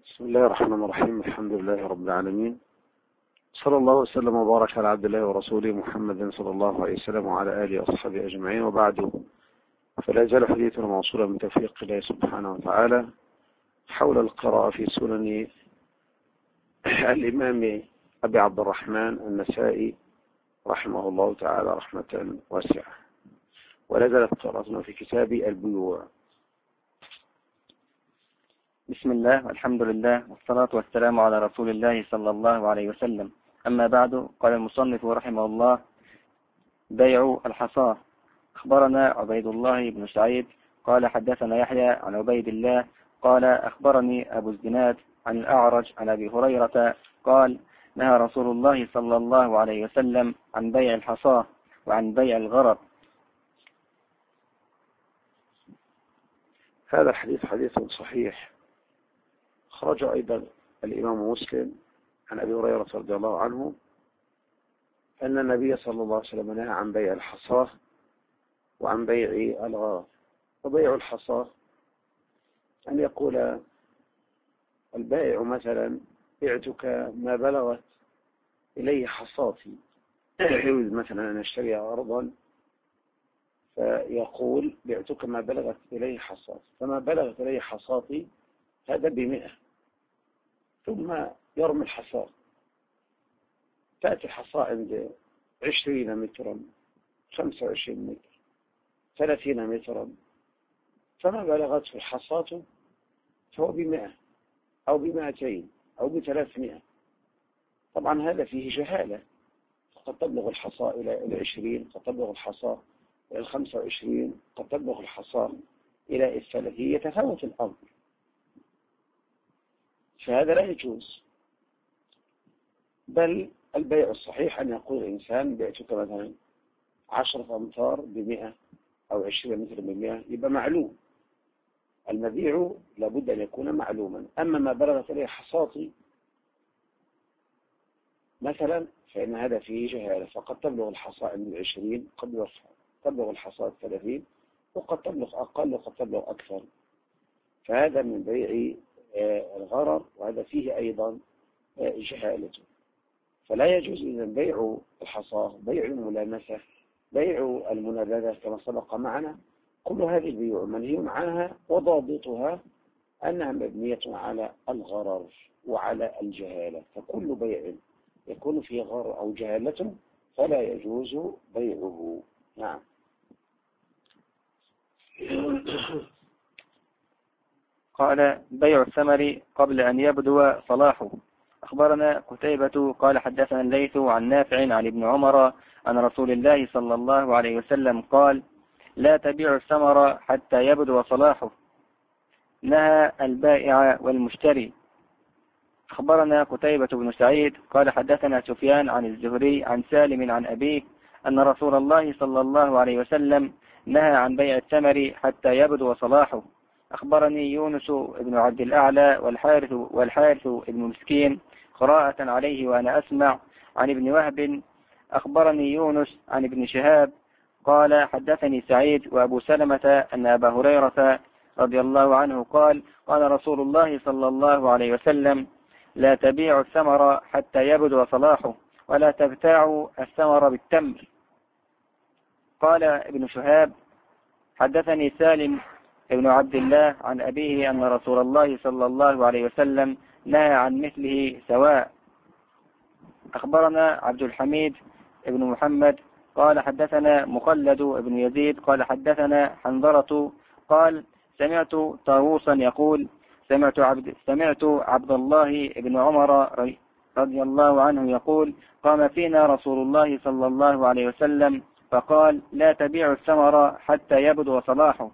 بسم الله الرحمن الرحيم. الحمد لله رب العالمين، صلى الله وسلم وبارك على عبد الله ورسوله محمد صلى الله عليه وسلم وعلى آله وأصحابه أجمعين، وبعد، فلا يزال حديثنا موصولا من توفيق الله سبحانه وتعالى حول القراءة في سنن الإمام أبي عبد الرحمن النسائي رحمه الله تعالى رحمة واسعة. ولا زالت قراءتنا في كتاب البيوع. بسم الله والحمد لله والصلاة والسلام على رسول الله صلى الله عليه وسلم. أما بعد، قال المصنف رحمه الله: بيع الحصاة. أخبرنا عبيد الله بن سعيد قال حدثنا يحيى عن عبيد الله قال أخبرني أبو الزناد عن الأعرج عن أبي هريرة قال: نهى رسول الله صلى الله عليه وسلم عن بيع الحصاة وعن بيع الغرض. هذا الحديث حديث صحيح، خرج أيضا الإمام مسلم عن أبي هريرة رضي الله عنه أن النبي صلى الله عليه وسلم نهى عن بيع الحصاة وعن بيع الغرض. وبيع الحصاة أن يقول البائع مثلا: بعتك ما بلغت إليه حصاتي، يريد مثلا أن يشتري أرضا فيقول: بعتك ما بلغت إليه حصاتي، فما بلغت إليه حصاتي هذا ب100، ثم يرمي الحصاة، تأتي الحصاة عند 20 مترا 25 متر 30 مترا، فما بلغته الحصاة فهو ب100 أو ب200 أو ب300. طبعا هذا فيه جهالة، قد تبلغ الحصاة إلى 20، قد تبلغ الحصاة إلى 25، قد تبلغ الحصاة إلى 30، يتفاوت الأمر، فهذا لا يجوز. بل البيع الصحيح أن يقول الإنسان: بعتك مثلا 10 أمتار ب100 أو 20 متر ب100، يبقى معلوم. المبيع لابد أن يكون معلوما. أما ما بلغت إليه حصاتي مثلا فإن هذا فيه جهالة، فقد تبلغ الحصاة عند 20، قد تبلغ الحصاة 30، وقد تبلغ أقل وقد تبلغ أكثر. فهذا من بيع الغرر، وهذا فيه أيضا جهالة. فلا يجوز إذن بيع الحصاة، بيع الملامسة، بيع المنابذة كما سبق معنا. كل هذه البيوع منهي عنها، وضابطها أنها مبنية على الغرر وعلى الجهالة. فكل بيع يكون فيه غرر أو جهالة فلا يجوز بيعه. نعم. قال: بيع الثمر قبل أن يبدو صلاحه. أخبرنا قتيبة قال حدثنا الليث عن نافع عن ابن عمر عن رسول الله صلى الله عليه وسلم قال: لا تبيع الثمر حتى يبدو صلاحه، نهى البائع والمشتري. أخبرنا قتيبة بن سعيد قال حدثنا سفيان عن الزهري عن سالم عن أبيه أن رسول الله صلى الله عليه وسلم نهى عن بيع الثمر حتى يبدو صلاحه. أخبرني يونس بن عبد الأعلى والحارث بن مسكين قراءة عليه وأنا أسمع عن ابن وهب. أخبرني يونس عن ابن شهاب قال حدثني سعيد وأبو سلمة أن أبا هريرة رضي الله عنه قال: قال رسول الله صلى الله عليه وسلم: لا تبيع الثمر حتى يبدو صلاحه، ولا تبتاع الثمر بالتمر. قال ابن شهاب: حدثني سالم ابن عبد الله عن أبيه أن رسول الله صلى الله عليه وسلم نهى عن مثله سواء. أخبرنا عبد الحميد ابن محمد قال حدثنا مخلد ابن يزيد قال حدثنا حنظلة قال: سمعت طاووسا يقول: سمعت عبد الله بن عمر رضي الله عنه يقول: قام فينا رسول الله صلى الله عليه وسلم فقال: لا تبيع الثمر حتى يبدو صلاحه.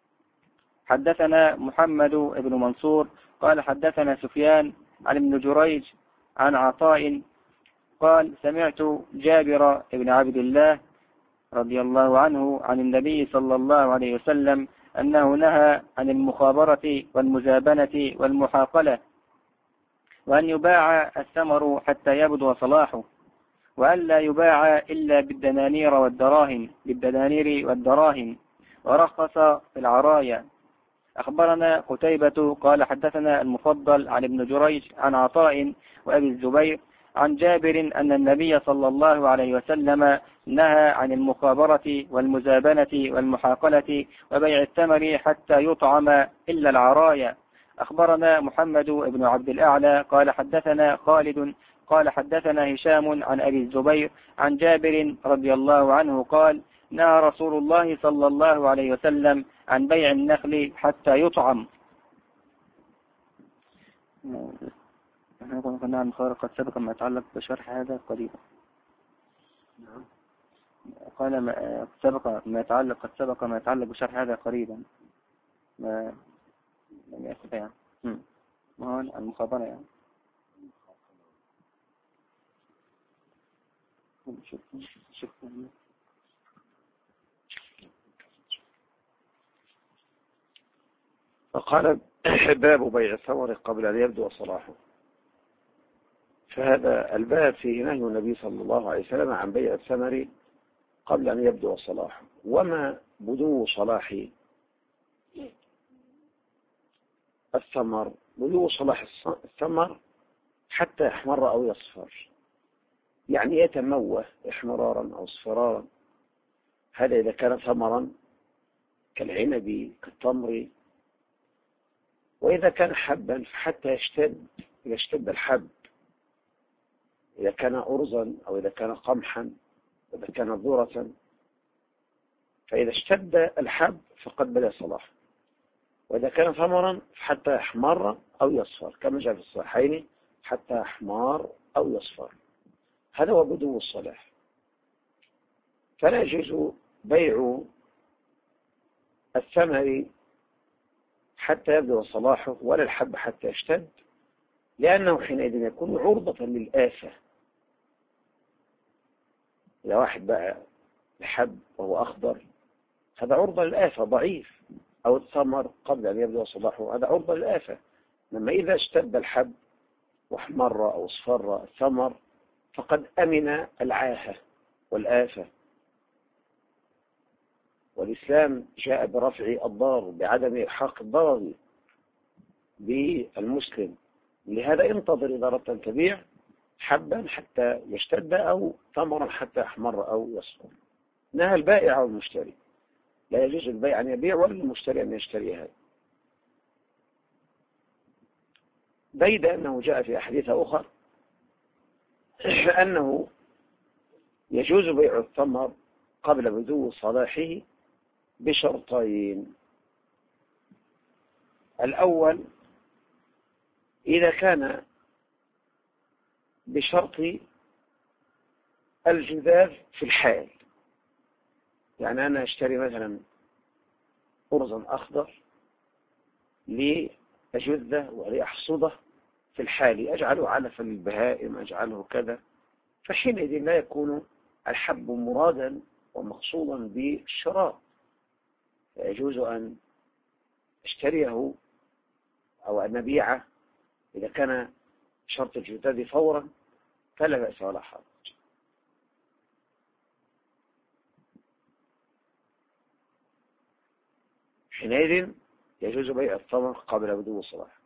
حدثنا محمد بن منصور قال حدثنا سفيان عن ابن جريج عن عطاء قال: سمعت جابر بن عبد الله رضي الله عنه عن النبي صلى الله عليه وسلم أنه نهى عن المخابرة والمزابنة والمحاقلة، وأن يباع الثمر حتى يبدو صلاحه، وأن لا يباع إلا بالدنانير والدراهم، ورخص في العرايا. أخبرنا قتيبة قال حدثنا المفضل عن ابن جريج عن عطاء وأبي الزبير عن جابر أن النبي صلى الله عليه وسلم نهى عن المخابرة والمزابنة والمحاقلة وبيع الثمر حتى يطعم إلا العرايا. أخبرنا محمد بن عبد الأعلى قال حدثنا خالد قال حدثنا هشام عن أبي الزبير عن جابر رضي الله عنه قال نهى رسول الله صلى الله عليه وسلم عن بيع النخل حتى يطعم. نحن كنا عن مخابرة قد سبق ما يتعلق بشرح هذا قريبا. قال ما سبق ما يتعلق قد سبق ما يتعلق بشرح هذا قريبا ما لم يأخذ يعني ما هو المخابرة يعني شوف فقال باب بيع الثمر قبل أن يبدو صلاحه. فهذا الباب فيه نهي النبي صلى الله عليه وسلم عن بيع الثمر قبل أن يبدو صلاحه. وما بدو صلاح الثمر؟ بدو صلاح الثمر حتى يحمر أو يصفر، يعني يتموه احمرارا أو اصفرارا. هذا إذا كان ثمرا كالعنب كالتمر. وإذا كان حبا فحتى يشتد، إذا اشتد الحب، إذا كان أرزا أو إذا كان قمحا، إذا كان ذرة، فإذا اشتد الحب فقد بدا صلاح. وإذا كان ثمرا فحتى يحمر أو يصفر كما جاء في الصحيحين، حتى يحمر أو يصفر. هذا هو بدو الصلاح. فلا يجوز بيع الثمر حتى يبدو صلاحه ولا الحب حتى يشتد، لأنه حينئذ يكون عرضة للآفة. إذا واحد بقى الحب وهو أخضر هذا عرضة للآفة ضعيف، أو الثمر قبل أن يبدو صلاحه هذا عرضة للآفة. لما إذا اشتد الحب واحمر أو اصفر الثمر فقد أمن العاهة والآفة. والإسلام جاء برفع الضار بعدم إلحاق الضرر بالمسلم. لهذا انتظر إذا أردت أن تبيع حبا حتى يشتد أو ثمرا حتى يحمر أو يصفر. نهى البائع والمشتري، لا يجوز البيع أن يبيع ولا المشتري أن يشتري هذا. بيد أنه جاء في أحاديث أخرى أنه يجوز بيع الثمر قبل بدو صلاحه بشرطين. الأول إذا كان بشرط الجذاذ في الحال، يعني أنا أشتري مثلا أرزا أخضر لأجذه ولأحصده في الحال، أجعله علفا للبهائم، أجعله كذا، فحينئذ لا يكون الحب مرادا ومقصودا بالشراء. فيجوز أن اشتريه أو أن نبيعه إذا كان شرط الجذاذ فورا فلا بأس ولا حرج. حينئذ يجوز بيع الثمر قبل بدو الصلاح.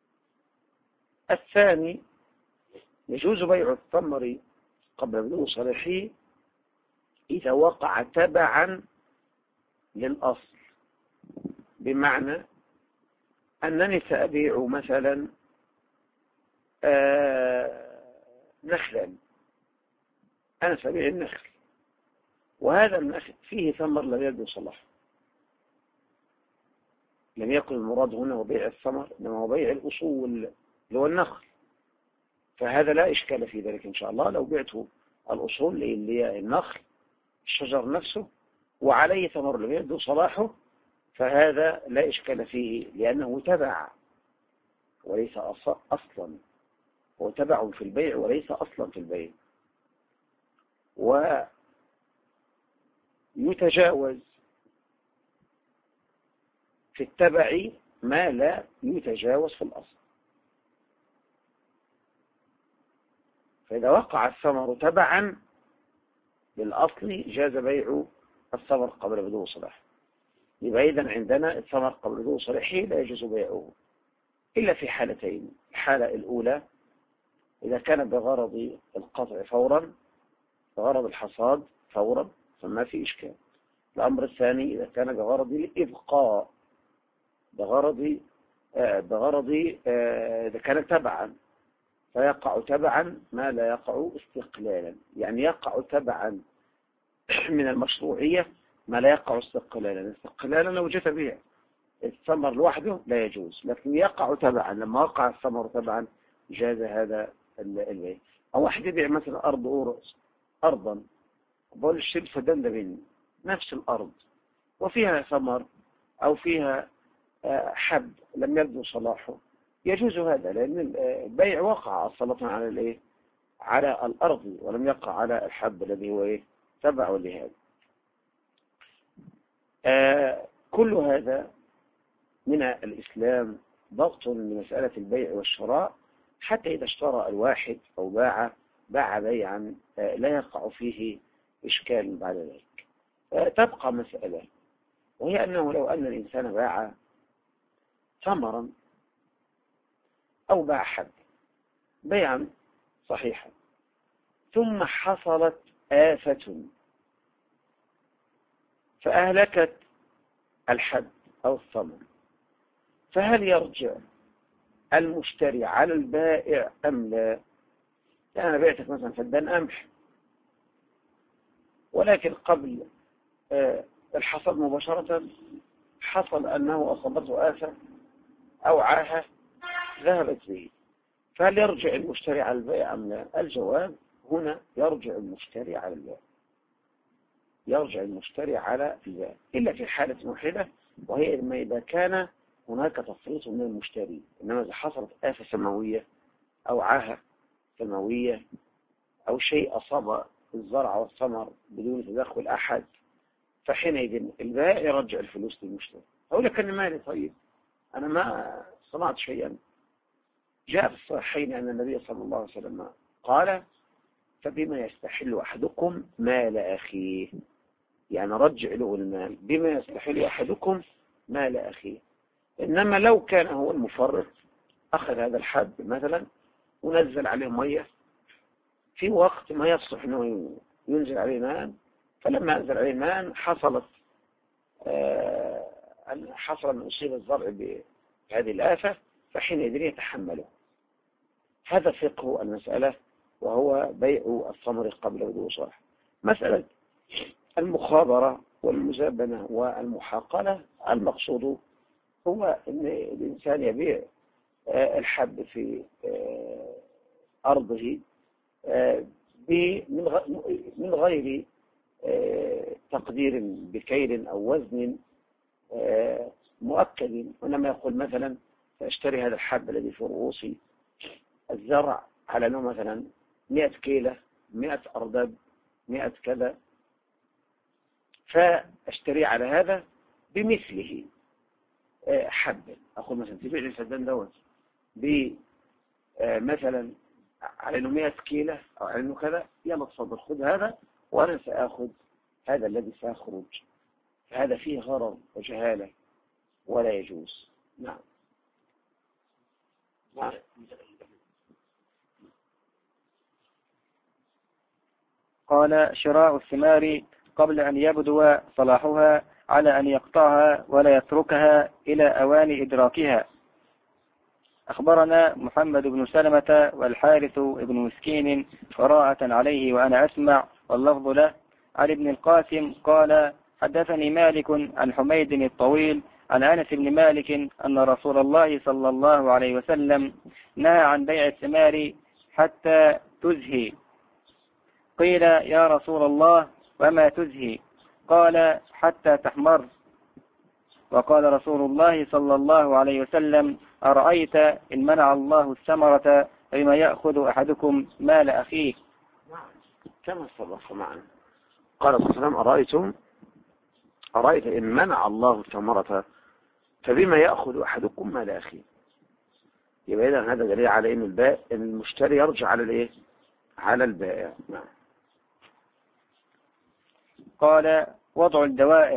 الثاني يجوز بيع الثمر قبل بدو صلاحه إذا وقع تبعا للأصل، بمعنى أنني سأبيع مثلا نخلا، أنا سأبيع النخل وهذا النخل فيه ثمر لم يبدو صلاحه، لم يكن المراد هنا هو بيع الثمر إنما هو بيع الأصول اللي هو النخل، فهذا لا إشكال في ذلك إن شاء الله. لو بعته الأصول اللي هي النخل الشجر نفسه وعليه ثمر لم يبدو صلاحه فهذا لا إشكال فيه، لأنه تبع وليس أصلا، هو تبع في البيع وليس أصلا في البيع. ويتجاوز في التبع ما لا يتجاوز في الأصل. فإذا وقع الثمر تبعا للأصل جاز بيع الثمر قبل بدو صلاح. يبقى إذن عندنا الثمر قبل بدو صريحه لا يجوز بيعه إلا في حالتين. الحالة الأولى إذا كان بغرض القطع فورا، بغرض الحصاد فورا، فما في إشكال. الأمر الثاني إذا كان بغرض الإبقاء، بغرض إذا كان تبعا، فيقع تبعا ما لا يقع استقلالا، يعني يقع تبعا من المشروعية ما لا يقع استقلالا. استقلالا لو جت بيع الثمر لوحده لا يجوز، لكن يقع تبعا. لما وقع الثمر تبعا جاز هذا البيع. أو واحد يبيع مثلا أرضا، بقول الشيء فدان ده مني نفس الأرض وفيها ثمر أو فيها حب لم يبدو صلاحه، يجوز هذا، لأن البيع وقع أصلا على على الأرض ولم يقع على الحب الذي هو تبع لهذا. كل هذا من الإسلام ضغط لمسألة البيع والشراء، حتى إذا اشترى الواحد أو باع بيعا لا يقع فيه إشكال بعد ذلك. تبقى مسألة، وهي أنه لو أن الإنسان باع ثمرا أو باع حب بيعا صحيحا، ثم حصلت آفة فأهلكت الحب أو الثمر، فهل يرجع المشتري على البائع أم لا؟ يعني أنا بعتك مثلا فدان قمح، ولكن قبل الحصاد مباشرة حصل أنه أصابته آفة أو عاهة ذهبت به، فهل يرجع المشتري على البائع أم لا؟ الجواب هنا يرجع المشتري على البائع، يرجع المشتري على البائع إلا في حالة واحدة، وهي إذا كان هناك تفريط من المشتري. إنما إذا حصلت آفة سماوية أو عاهة سماوية أو شيء أصاب الزرع والثمر بدون تدخل أحد، فحينئذ البائع يرجع الفلوس للمشتري. أقول لك أنا مالي، طيب أنا ما صنعت شيئا. جاء في الصحيحين أن النبي صلى الله عليه وسلم قال: فبما يستحل أحدكم مال أخيه، يعني رجع له المال بما يستحل أحدكم مال أخيه. إنما لو كان هو المفرط أخذ هذا الحب مثلا ونزل عليه مية في وقت ما يصلح أنه ينزل عليه ماء، فلما أنزل عليه ماء حصل أن أصيب الزرع بهذه الآفة، فحينئذ يتحمله. هذا فقه المسألة، وهو بيع الثمر قبل بدو صلاحه. مسألة المخابرة والمزابنة والمحاقلة، المقصود هو أن الإنسان يبيع الحب في أرضه من غير تقدير بكيل أو وزن مؤكد، وإنما يقول مثلا سأشتري هذا الحب الذي في رؤوس الزرع على أنه مثلا 100 كيلة، 100 أردب، 100 كذا، فأشتري على هذا بمثله حبة. أقول مثلا تبيع لي الفدان دوت مثلا على أنه 100 كيلة أو على أنه كذا، يلا تفضل خذ هذا وأنا سأخذ هذا الذي سأخرج. فهذا فيه غرر وجهالة ولا يجوز. نعم. قال: شراء الثمار قبل أن يبدو صلاحها على أن يقطعها ولا يتركها إلى أوان إدراكها. أخبرنا محمد بن سلمة والحارث بن مسكين قراءة عليه وأنا أسمع واللفظ له، عن ابن القاسم قال: حدثني مالك عن حميد الطويل عن أنس بن مالك أن رسول الله صلى الله عليه وسلم نهى عن بيع الثمار حتى تزهي. قيل: يا رسول الله وما تزهي؟ قال: حتى تحمر. وقال رسول الله صلى الله عليه وسلم: أرأيت إن منع الله الثمرة فبما يأخذ أحدكم مال أخيه؟ كما سبق معنا قال صلى الله عليه وسلم: أرأيت إن منع الله الثمرة فبما يأخذ أحدكم مال أخيه. يبقى إذن هذا دليل على إن المشتري يرجع على على البائع. نعم. قال: وضع الدوائح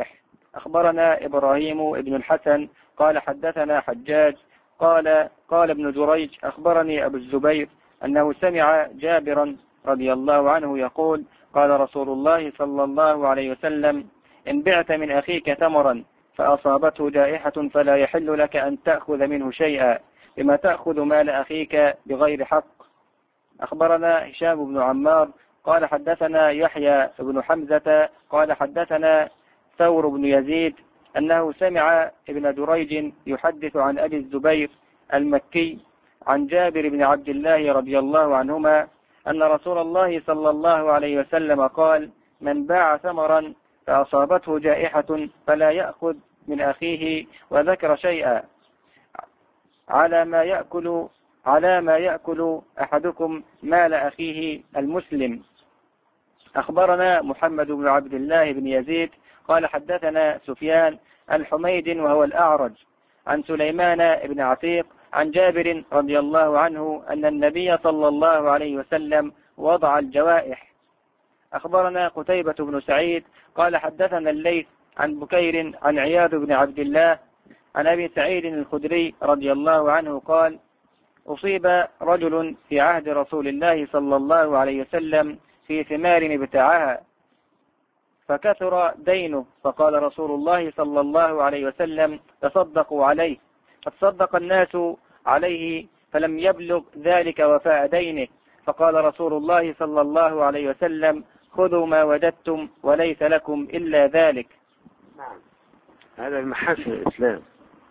أخبرنا إبراهيم ابن الحسن قال حدثنا حجاج قال ابن جريج أخبرني أبو الزبير أنه سمع جابرا رضي الله عنه يقول قال رسول الله صلى الله عليه وسلم إن بعت من أخيك تمرا فأصابته جائحة فلا يحل لك أن تأخذ منه شيئا بما تأخذ مال أخيك بغير حق. أخبرنا هشام بن عمار قال حدثنا يحيى بن حمزة قال حدثنا ثور بن يزيد أنه سمع ابن دريج يحدث عن أبي الزبير المكي عن جابر بن عبد الله رضي الله عنهما أن رسول الله صلى الله عليه وسلم قال من باع ثمرا فأصابته جائحة فلا يأخذ من أخيه وذكر شيئا على ما يأكل أحدكم مال أخيه المسلم. أخبرنا محمد بن عبد الله بن يزيد قال حدثنا سفيان عن حميد وهو الأعرج عن سليمان بن عتيق عن جابر رضي الله عنه أن النبي صلى الله عليه وسلم وضع الجوائح. أخبرنا قتيبة بن سعيد قال حدثنا الليث عن بكير عن عياض بن عبد الله عن أبي سعيد الخدري رضي الله عنه قال أصيب رجل في عهد رسول الله صلى الله عليه وسلم في ثمار ابتاعها فكثر دينه فقال رسول الله صلى الله عليه وسلم تصدقوا عليه فتصدق الناس عليه فلم يبلغ ذلك وفاء دينه فقال رسول الله صلى الله عليه وسلم خذوا ما وجدتم وليس لكم إلا ذلك. نعم، هذا من محاسن الإسلام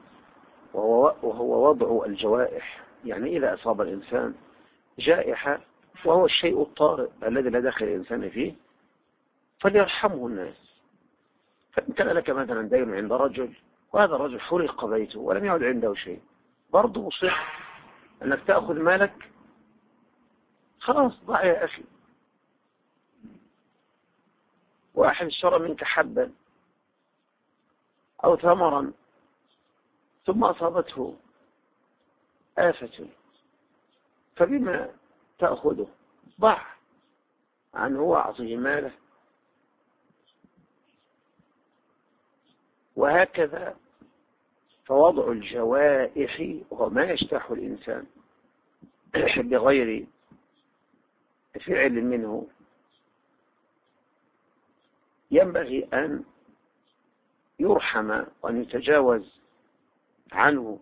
وهو وضع الجوائح. يعني إذا أصاب الإنسان جائحة وهو الشيء الطارئ الذي لا دخل الإنسان فيه فليرحمه الناس. فإن كان لك مثلا دين عند رجل وهذا الرجل حرق بيته ولم يعد عنده شيء، برضه صح أنك تأخذ مالك، خلاص ضع يا أخي. واحد اشترى منك حبا أو ثمرا ثم أصابته آفة فبما تأخذه؟ ضع عنه وأعطيه ماله. وهكذا فوضع الجوائح وما يجتاح الإنسان بغير فعل منه ينبغي أن يرحم وأن يتجاوز عنه.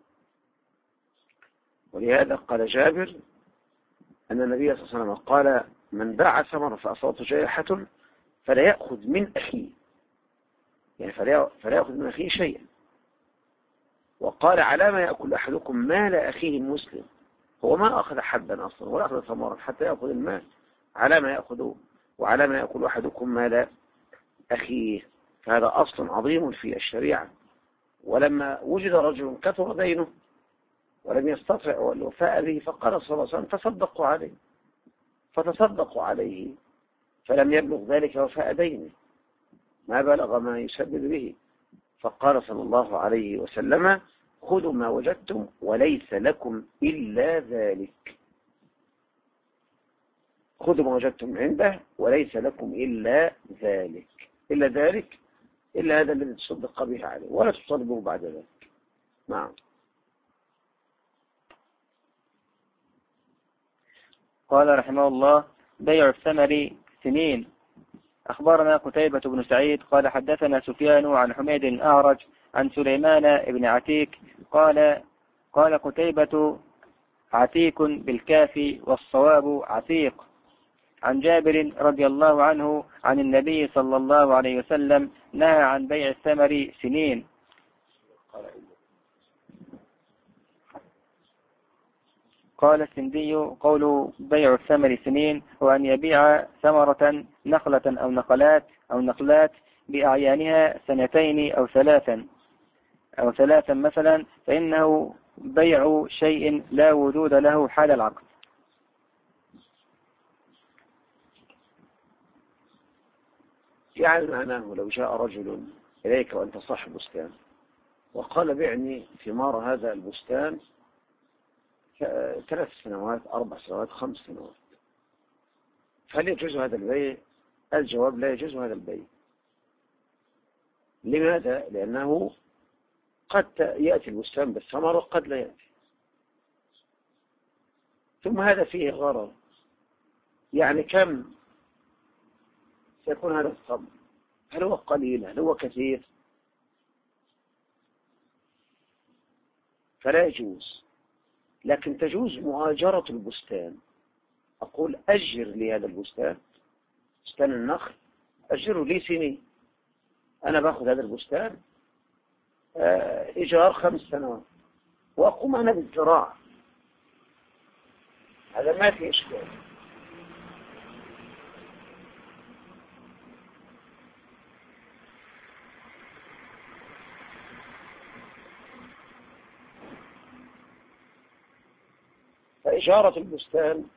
ولهذا قال جابر أن النبي صلى الله عليه وسلم قال من باع ثمرا فأصابته جائحة فلا يأخذ من أخيه، يعني فلا يأخذ من أخيه شيئا. وقال على ما يأكل أحدكم مال أخيه المسلم، هو ما أخذ حبا أصلا ولا أخذ ثمرا حتى يأخذ المال، على ما يأخذ وعلى ما يأكل أحدكم مال أخيه. فهذا أصل عظيم في الشريعة. ولما وجد رجل كثر دينه ولم يستطع الوفاء به فقال صلى الله عليه وسلم تصدقوا عليه، فتصدقوا عليه فلم يبلغ ذلك وفاء دينه، ما بلغ ما يسبب به. فقال صلى الله عليه وسلم خذوا ما وجدتم وليس لكم إلا ذلك، خذوا ما وجدتم عنده وليس لكم إلا ذلك، إلا ذلك إلا هذا الذي تصدق به عليه ولا تصدقه بعد ذلك. نعم. قال رحمه الله بيع الثمر سنين. أخبرنا قتيبة بن سعيد قال حدثنا سفيان عن حميد الأعرج عن سليمان بن عتيك قال قتيبة عتيك بالكاف والصواب عتيق عن جابر رضي الله عنه عن النبي صلى الله عليه وسلم نهى عن بيع الثمر سنين. قال السندي قول بيع الثمر سنين هو أن يبيع ثمرة نخلة أو نخلات بأعيانها سنتين أو ثلاثا مثلا، فإنه بيع شيء لا وجود له حال العقد. يعني معناه لو جاء رجل إليك وأنت صاحب بستان وقال بعني ثمار هذا البستان 3 سنوات 4 سنوات 5 سنوات، هل يجوز هذا البيع؟ الجواب لا يجوز هذا البيع. لماذا؟ لأنه قد يأتي البستان بالثمر وقد لا يأتي. ثم هذا فيه غرر، يعني كم سيكون هذا الثمر؟ هل هو قليل؟ هل هو كثير؟ فلا يجوز. لكن تجوز مؤاجرة البستان. أقول أجر لي هذا البستان، بستان النخل، أجره لي سنين. أنا باخذ هذا البستان إيجار 5 سنوات وأقوم أنا بالزراعة، هذا ما في إشكال. فإجارة البستان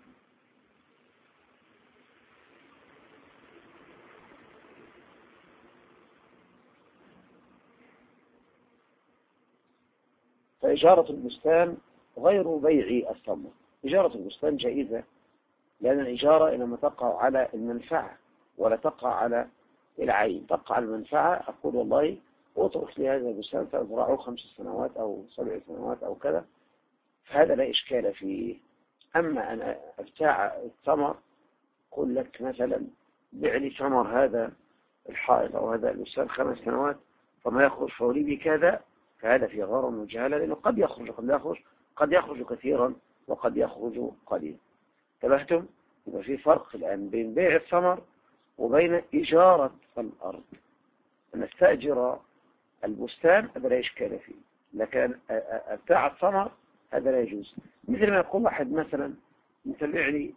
غير بيع الثمر. إجارة البستان جائزة، لأن الإجارة إنما تقع على المنفعة ولا تقع على العين. تقع على المنفعة، أقول والله أترك لي هذا البستان فأزرعه 5 سنوات أو 7 سنوات أو كذا، فهذا لا إشكال فيه. أما أن أبتاع الثمر، أقول لك مثلا بيع لي ثمر هذا الحائط أو هذا البستان 5 سنوات فما يخرج فولي بكذا، فهذا في غرر وجهالة، لأنه قد يخرج وقد لا يخرج، قد يخرج كثيرا وقد يخرج قليلا. انتبهتم؟ يبقى في فرق الآن بين بيع الثمر وبين إجارة الأرض. أن استأجر البستان هذا لا إشكال فيه، لكن أبتاع الثمر هذا لا يجوز. مثل ما يقول واحد مثلا متبع لي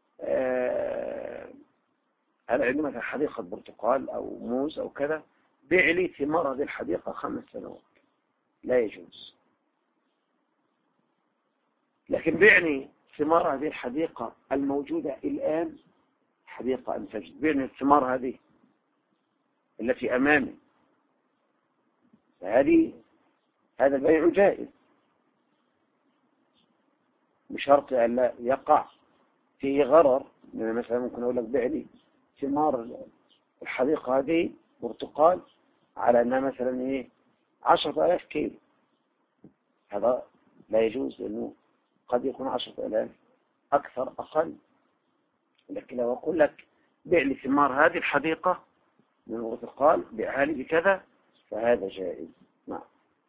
أنا عندي مثلا حديقة برتقال أو موز أو كذا، بيع لي ثمار هذه الحديقة 5 سنوات، لا يجوز. لكن بيعني ثمار هذه الحديقة الموجودة الآن، حديقة أنتجت، بيعني الثمار هذه التي أمامي، هذا البيع جائز بشرط أن لا يقع فيه غرر. يعني مثلا ممكن أقول لك بيع لي ثمار الحديقة هذه برتقال على أنها مثلا 10,000 كيلو، هذا لا يجوز، لأنه قد يكون 10,000 أكثر أقل. لكن لو أقول لك بيع لي ثمار هذه الحديقة من البرتقال بيعها لي بكذا، فهذا جائز. نعم.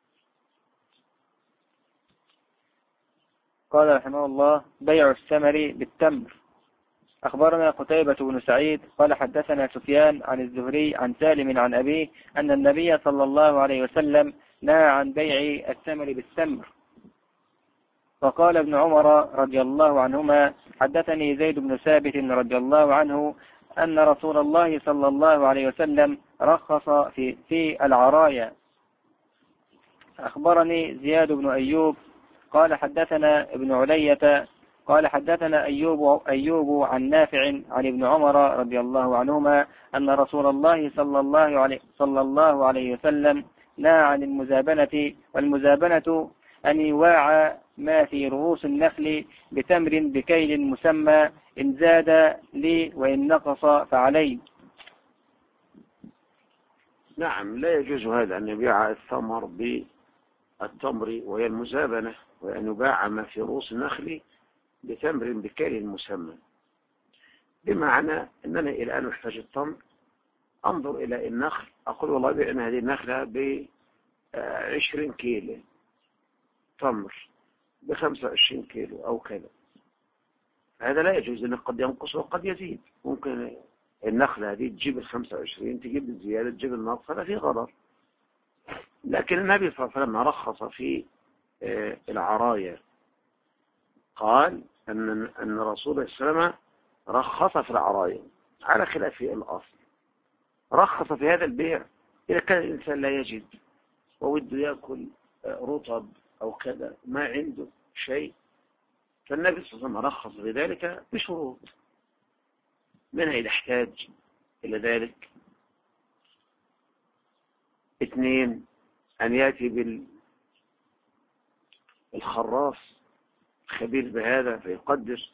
قال رحمه الله: بيع الثمر بالتمر. أخبرنا قتيبة بن سعيد قال حدثنا سفيان عن الزهري عن سالم عن أبيه أن النبي صلى الله عليه وسلم نهى عن بيع الثمر بالتمر. فقال ابن عمر رضي الله عنهما: حدثني زيد بن ثابت رضي الله عنه أن رسول الله صلى الله عليه وسلم رخص في العرايا. أخبرني زياد بن أيوب قال حدثنا ابن علية قال حدثنا أيوب عن نافع عن ابن عمر رضي الله عنهما أن رسول الله صلى الله عليه وسلم نهى عن المزابنة. والمزابنة أن يواع ما في رؤوس النخل بتمر بكيل مسمى، إن زاد لي وإن نقص فعلي. نعم، لا يجوز هذا أن يبيع الثمر بالتمر وهي المزابنة، وأن يباع ما في رؤوس النخل بتمر بكيل مسمى. بمعنى أنني الآن محتاج التمر، أنظر إلى النخل أقول والله بأن هذه النخلة ب20 كيلو، تمر ب25 كيلو أو كذا، هذا لا يجوز، لأنه قد ينقص وقد يزيد. ممكن النخلة هذه تجيب 25 تجيب الزيادة تجيب النقص، هذا فيه غرر. لكن النبي صلى الله عليه وسلم رخص في العرايا، قال أن رسول الله صلى الله عليه وسلم رخص في العرايا على خلاف الأصل. رخص في هذا البيع إذا كان الإنسان لا يجد ووده يأكل رطب أو كذا، ما عنده شيء، فالنبي صلى الله عليه وسلم رخص بذلك بشروط، منها إذا احتاج إلى ذلك. 2 أن يأتي بالخراص خبير بهذا فيقدر.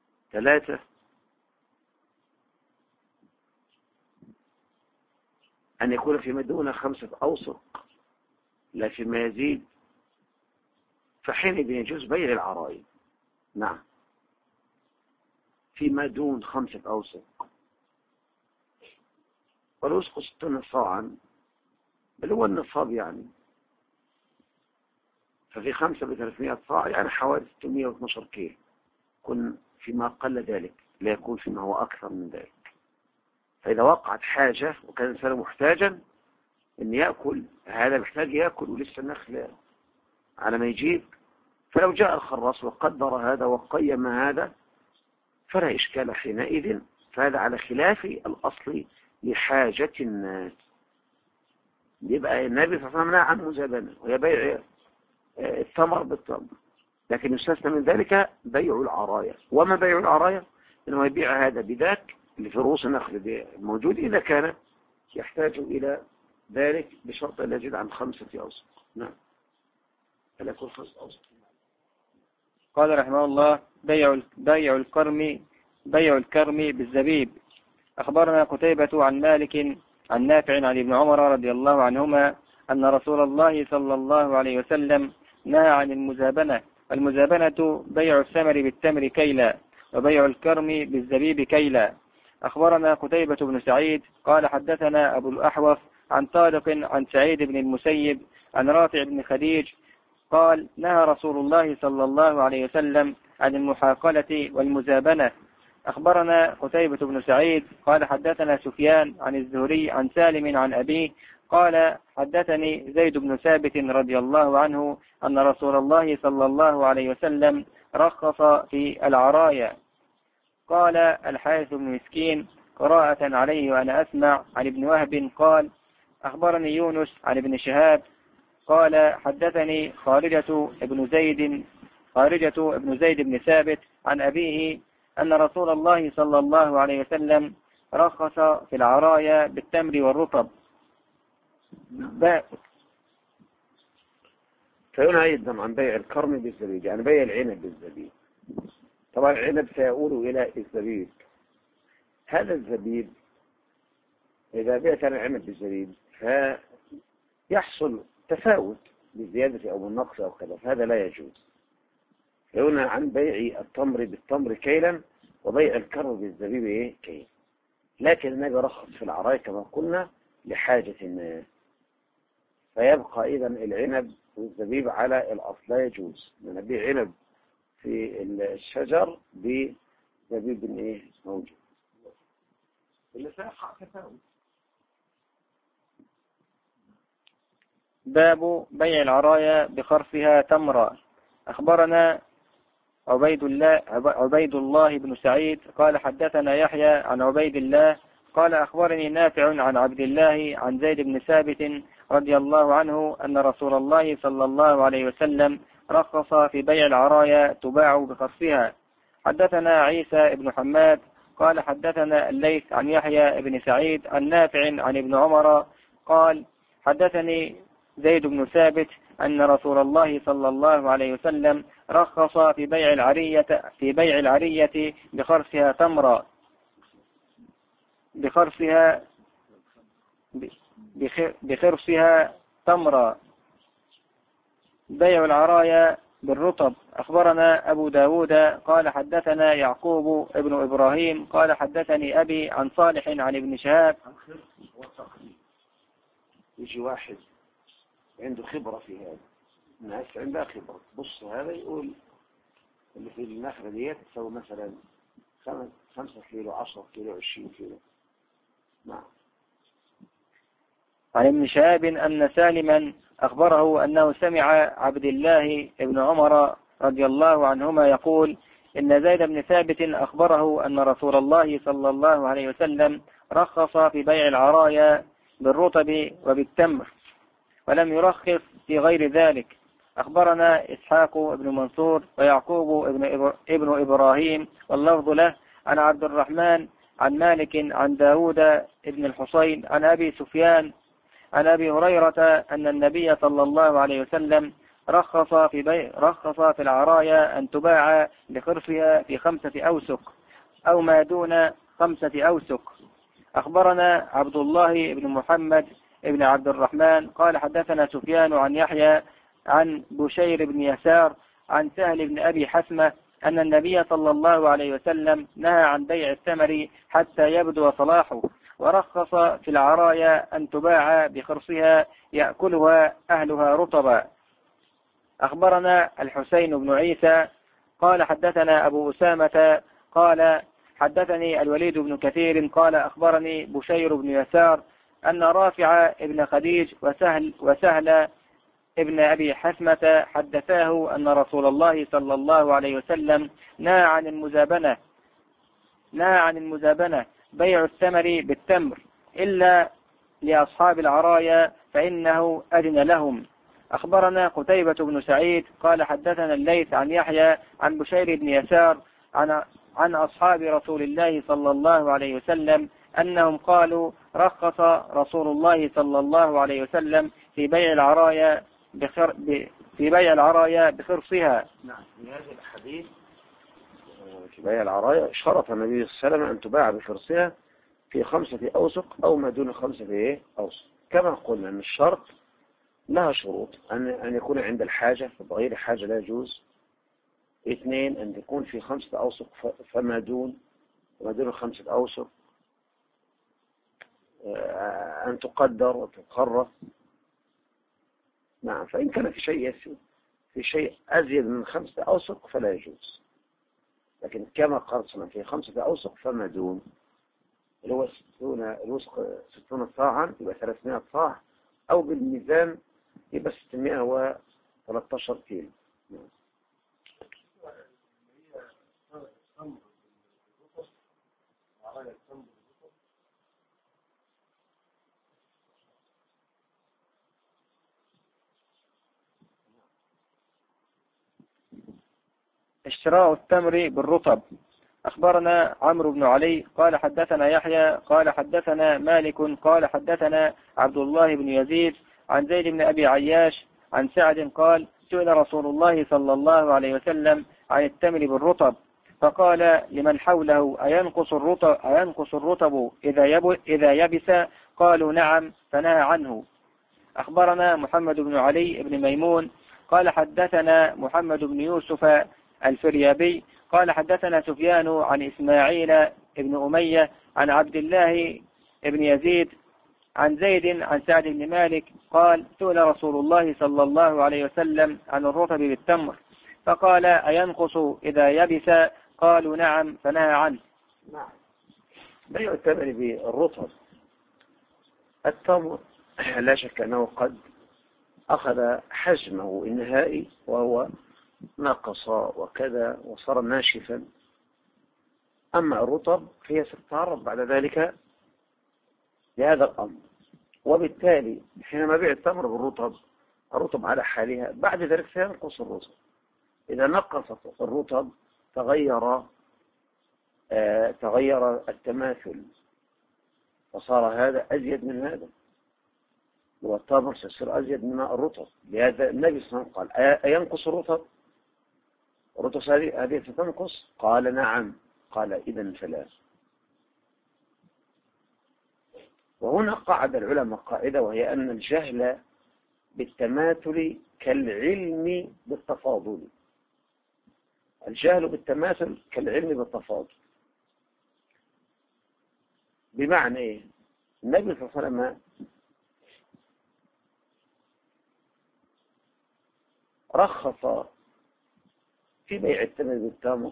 3 أن يكون فيما دون 5 أوسق لا فيما يزيد، فحينئذ يجوز بيع العراية. نعم، فيما دون 5 أوسق، والوسق 60 صاعا بل هو النصاب يعني، ففي 5 ب300 صاع يعني حوالي 612 كيلو، كن فيما قل ذلك لا يكون فيما هو أكثر من ذلك. فإذا وقعت حاجة وكان الإنسان محتاجا أن يأكل، هذا محتاج يأكل ولسه النخل على ما يجيب، فلو جاء الخراص وقدر هذا وقيم هذا فلا إشكال حينئذ، فهذا على خلاف الأصل لحاجة الناس. يبقى النبي صلى الله عليه وسلم نهى عن مزابنة وهي بيع الثمر بالتمر، لكن يستثنى من ذلك بيع العراية. وما بيع العراية؟ إنه يبيع هذا بذاك اللي في رؤوس النخل الموجود إذا كان يحتاج إلى ذلك بشرط لا يزيد عن 5 أوسق. نعم، فلا يكون 5 أوسق. قال رحمه الله: بيع الكرم بالزبيب. أخبرنا قتيبة عن مالك عن نافع عن ابن عمر رضي الله عنهما أن رسول الله صلى الله عليه وسلم نهى عن المزابنة. المزابنة بيع الثمر بالتمر كيلا، وبيع الكرم بالزبيب كيلا. أخبرنا قتيبة بن سعيد قال حدثنا أبو الأحوص عن طارق عن سعيد بن المسيب عن رافع بن خديج قال: نهى رسول الله صلى الله عليه وسلم عن المحاقلة والمزابنة. أخبرنا قتيبة بن سعيد قال حدثنا سفيان عن الزهري عن سالم عن أبيه قال: حدثني زيد بن ثابت رضي الله عنه أن رسول الله صلى الله عليه وسلم رخص في العرايا. قال الحارث بن مسكين قراءة عليه وأنا أسمع عن ابن وهب قال: أخبرني يونس عن ابن شهاب قال حدثني خارجة ابن زيد بن ثابت عن أبيه أن رسول الله صلى الله عليه وسلم رخص في العرايا بالتمر والرطب. فهنا أيضا عن بيع الكرم بالزبيب، يعني بيع العنب بالزبيب. طبعا العنب سيقول إلى الزبيب. هذا الزبيب إذا بعت العنب بالزبيب فيحصل تفاوت بالزيادة أو بالنقص أو كذا، فهذا لا يجوز. هنا عن بيع التمر بالتمر كيلا وبيع الكرم بالزبيب كيل. لكن النبي رخص في العرايا كما قلنا لحاجة الناس، فيبقى إذن العنب والزبيب على الأصل، لا يجوز أن نبيع عنب في الشجر بزبيب موجود، اللي سيقع تفاوت. باب بيع العرايا بخرفها تمرا. أخبرنا عبيد الله بن سعيد قال حدثنا يحيى عن عبيد الله قال أخبرني نافع عن عبد الله عن زيد بن ثابت رضي الله عنه أن رسول الله صلى الله عليه وسلم رخص في بيع العرايا تباع بخرفها. حدثنا عيسى بن حماد قال حدثنا الليث عن يحيى بن سعيد عن نافع عن ابن عمر قال حدثني زيد بن ثابت أن رسول الله صلى الله عليه وسلم رخص في بيع العرية بخرفها تمرا بخرفها تمرا. بيع العرايا بالرطب. أخبرنا أبو داود قال حدثنا يعقوب ابن إبراهيم قال حدثني أبي عن صالح عن ابن شهاب. يجي واحد عنده خبرة في هذا، الناس عندها خبرة، بص هذا يقول اللي في النخلة ديت تسوي مثلا 5 كيلو 10 كيلو 20 كيلو. نعم. عن ابن شهاب أن سالما أخبره أنه سمع عبد الله ابن عمر رضي الله عنهما يقول إن زيد بن ثابت أخبره أن رسول الله صلى الله عليه وسلم رخص في بيع العرايا بالرطب وبالتمر ولم يرخص في غير ذلك. أخبرنا إسحاق بن منصور ويعقوب ابن إبراهيم واللفظ له عن عبد الرحمن عن مالك عن داود ابن الحصين عن أبي سفيان عن أبي هريرة أن النبي صلى الله عليه وسلم رخص في العرايا أن تباع بخرفها في 5 أوسق أو ما دون 5 أوسق. أخبرنا عبد الله بن محمد بن عبد الرحمن قال حدثنا سفيان عن يحيى عن بشير بن يسار عن سهل بن أبي حسمة أن النبي صلى الله عليه وسلم نهى عن بيع الثمر حتى يبدو صلاحه، ورخص في العرايا أن تباع بخرصها يأكلها أهلها رطبا. أخبرنا الحسين بن عيسى قال حدثنا أبو أسامة قال حدثني الوليد بن كثير قال أخبرني بشير بن يسار أن رافع ابن خديج وسهل ابن أبي حسمة حدثاه أن رسول الله صلى الله عليه وسلم نهى عن المزابنة بيع الثمر بالتمر إلا لأصحاب العرايا فإنه أذن لهم. أخبرنا قتيبة بن سعيد قال حدثنا الليث عن يحيى عن بشير بن يسار عن أصحاب رسول الله صلى الله عليه وسلم أنهم قالوا رخص رسول الله صلى الله عليه وسلم في بيع العرايا بخرصها. نعم، في هذا الحديث في بيع العرايا شرط النبي صلى الله عليه وسلم أن تباع بخرصها في 5 أوسق أو ما دون 5 أوسق. كما قلنا أن الشرط لها شروط، أن يكون عند الحاجة، فبغير حاجة لا يجوز. 2 أن يكون في 5 أوسق فما دون 5 أوسق، أن تقدر وتقرر. نعم، فإن كان في شيء أزيد من 5 أوسق فلا يجوز، لكن كما قرصنا في 5 أوسق فما دون، اللي هو 60 صاعا يبقى 300 صاع، أو بالميزان يبقى 613 كيلو. اشتراء التمر بالرطب. أخبرنا عمرو بن علي قال حدثنا يحيى قال حدثنا مالك قال حدثنا عبد الله بن يزيد عن زيد بن أبي عياش عن سعد قال سئل رسول الله صلى الله عليه وسلم عن التمر بالرطب فقال لمن حوله أينقص الرطب إذا يبس؟ قالوا نعم، فنهى عنه. أخبرنا محمد بن علي بن ميمون قال حدثنا محمد بن يوسف الفريابي قال حدثنا سفيان عن إسماعيل بن أمية عن عبد الله بن يزيد عن زيد عن سعد بن مالك قال سئل رسول الله صلى الله عليه وسلم عن الرطب بالتمر فقال أينقص إذا يبس؟ قالوا نعم، فنهى عنه. نعم، بيع التمر بالرطب. التمر لا شك أنه قد أخذ حجمه النهائي وهو نقص وكذا وصار ناشفا، أما الرطب فهي ستتعرض بعد ذلك لهذا الأمر، وبالتالي حينما بيع التمر بالرطب الرطب على حالها، بعد ذلك سينقص الرطب. إذا نقصت الرطب تغير التماثل، فصار هذا أزيد من هذا، والتمر سيصير أزيد من الرطب. لهذا النبي صلى الله عليه وسلم قال أينقص الرطب؟ الرطب هذه ستنقص؟ قال نعم. قال إذن فلا. وهنا قاعدة العلماء قاعدة، وهي أن الجهل بالتماثل كالعلم بالتفاضل. الجهل بالتماثل كالعلم بالتفاضل. بمعنى إيه؟ النبي صلى الله عليه وسلم رخص في بيع التمر بالتمر،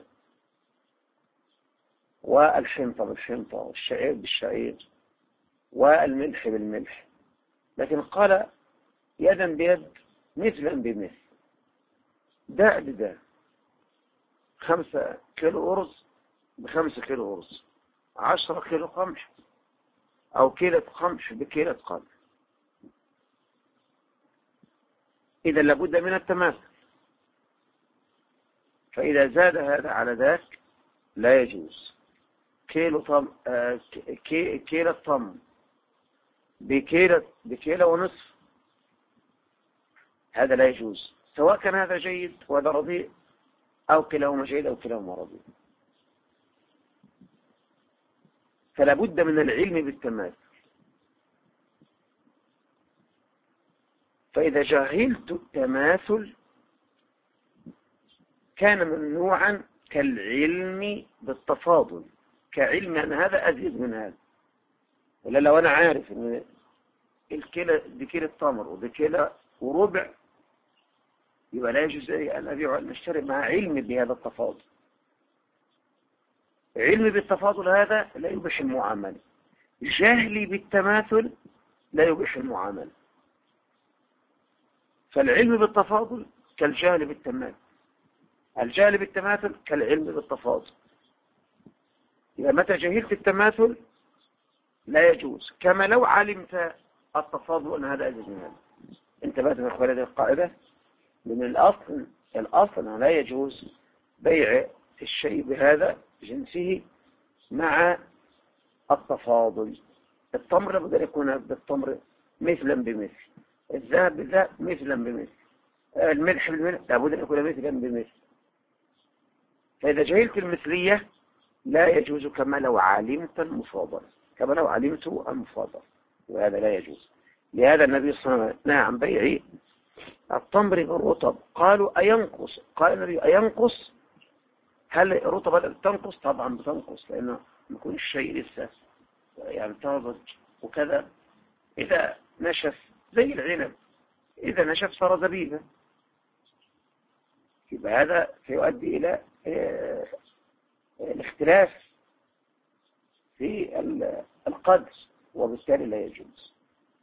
والحنطة بالحنطة، والشعير بالشعير، والملح بالملح، لكن قال يدا بيد مثلا بمثل، داء بداء. 5 كيلو أرز ب5 كيلو أرز، 10 كيلو قمح أو كيلة قمح بكيلة قمح. إذا لابد من التماثل، فإذا زاد هذا على ذاك لا يجوز. كيلة طم بكيلة ونصف، هذا لا يجوز، سواء كان هذا جيد وهذا رديء، أو كلاهما جيد أو كلاهما رديء. فلا بد من العلم بالتماثل. فإذا جهلت التماثل كان ممنوعا كالعلم بالتفاضل، كعلم أن هذا أزيد من هذا. ولا لو أنا عارف أن دي كيلو التمر ودي كيلو وربع، يبقى لا يجوز أن أبيع وأن أشتري مع علم بهذا التفاضل. علمي بالتفاضل هذا لا يبيح المعاملة، جهلي بالتماثل لا يبيح المعاملة. فالعلم بالتفاضل كالجهل بالتماثل، الجهل بالتماثل كالعلم بالتفاضل. إذا متى جهلت التماثل لا يجوز، كما لو علمت التفاضل أن هذا أزيد من هذا. انتبهت من أخوة هذه القاعدة؟ من الأصل لا يجوز بيع الشيء بهذا جنسه مع التفاضل. التمر لابد أن يكون بالتمر مثلا بمثل، الذهب بالذهب مثلا بمثل، الملح بالملح لابد أن يكون مثلا بمثل. فإذا جهلت المثلية لا يجوز كما لو علمت المفاضلة، كما لو علمت المفاضلة، وهذا لا يجوز. لهذا النبي صلى الله عليه وسلم نهى عن بيع التمر بالرطب. قالوا أينقص؟ قال النبي أينقص؟ هل رطب تنقص؟ طبعا بتنقص، لأنه يكون الشيء لسه يعني طازج وكذا. إذا نشف زي العنب، إذا نشف صار زبيبا، يبقى هذا سيؤدي إلى الاختلاف في القدر، وبالتالي لا يجوز.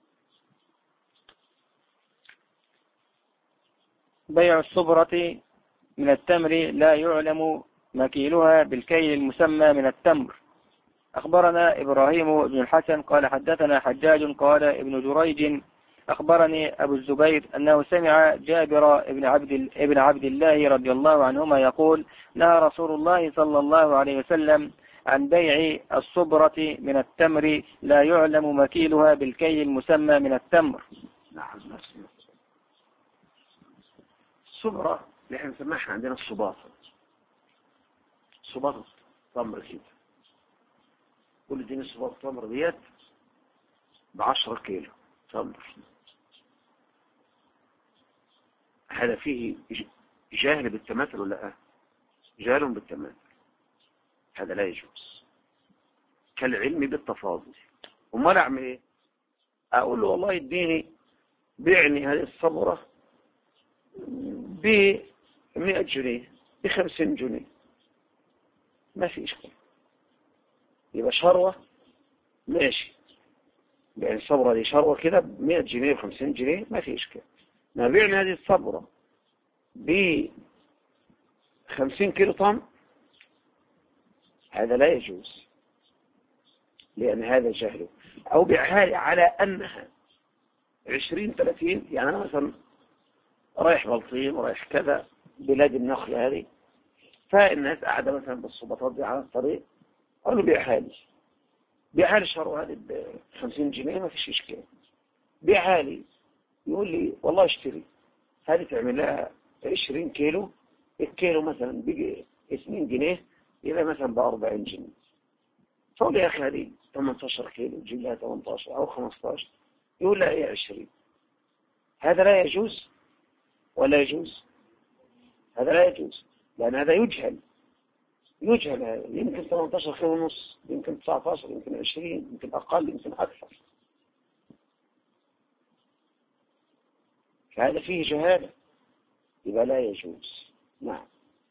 بيع الصبرة من التمر لا يعلم مكيلها بالكيل المسمى من التمر. أخبرنا إبراهيم بن الحسن قال حدثنا حجاج قال ابن جريج أخبرني أبو الزبير أنه سمع جابر ابن عبد الله رضي الله عنهما يقول نهى رسول الله صلى الله عليه وسلم عن بيع الصبرة من التمر لا يعلم مكيلها بالكيل المسمى من التمر. نعم. الصبرة اللي احنا نسمعها عندنا الصباطة تمر كده، كل دين الصباطة تمر ديت ب10 كيلو تمر. هذا فيه جاهل بالتماثل ولا لا؟ جاهل بالتماثل، هذا لا يجوز، كالعلم بالتفاضل. وما اعمل ايه؟ اقول له والله اديني بيعني هذه الصبرة ب100 جنيه، ب50 جنيه، ما في إشكال. يبقى شروة ماشي، يعني الصبرة دي شروة كده ب100 جنيه ب50 جنيه ما في إشكال. نبيعنا هذه الصبرة ب50 كيلو طن، هذا لا يجوز، لأن هذا جهله. أو بيعها على أنها 20-30، يعني أنا مثلا رايح بلطيم ورايح كذا بلاد النخل هذه، فالناس قاعدة مثلا بالصباطات دي على الطريق، أقول له بيعها لي شروة هذه ب50 جنيه ما فيش إشكال. بيعها لي، يقول لي والله اشتري هذه تعمل لها 20 كيلو، الكيلو مثلا بيجي 2 جنيه، يبقى مثلا ب40 جنيه. فقول لي يا أخي هذه 18 كيلو تجيب لها 18 أو 15، يقول لها إيه 20. هذا لا يجوز ولا يجوز؟ هذا لا يجوز، لأن هذا يجهل هذا. يمكن 18 كيلو ونص، يمكن 19، يمكن 20، يمكن أقل، يمكن أكثر. فهذا فيه جهالة، يبقى لا يجوز. نعم.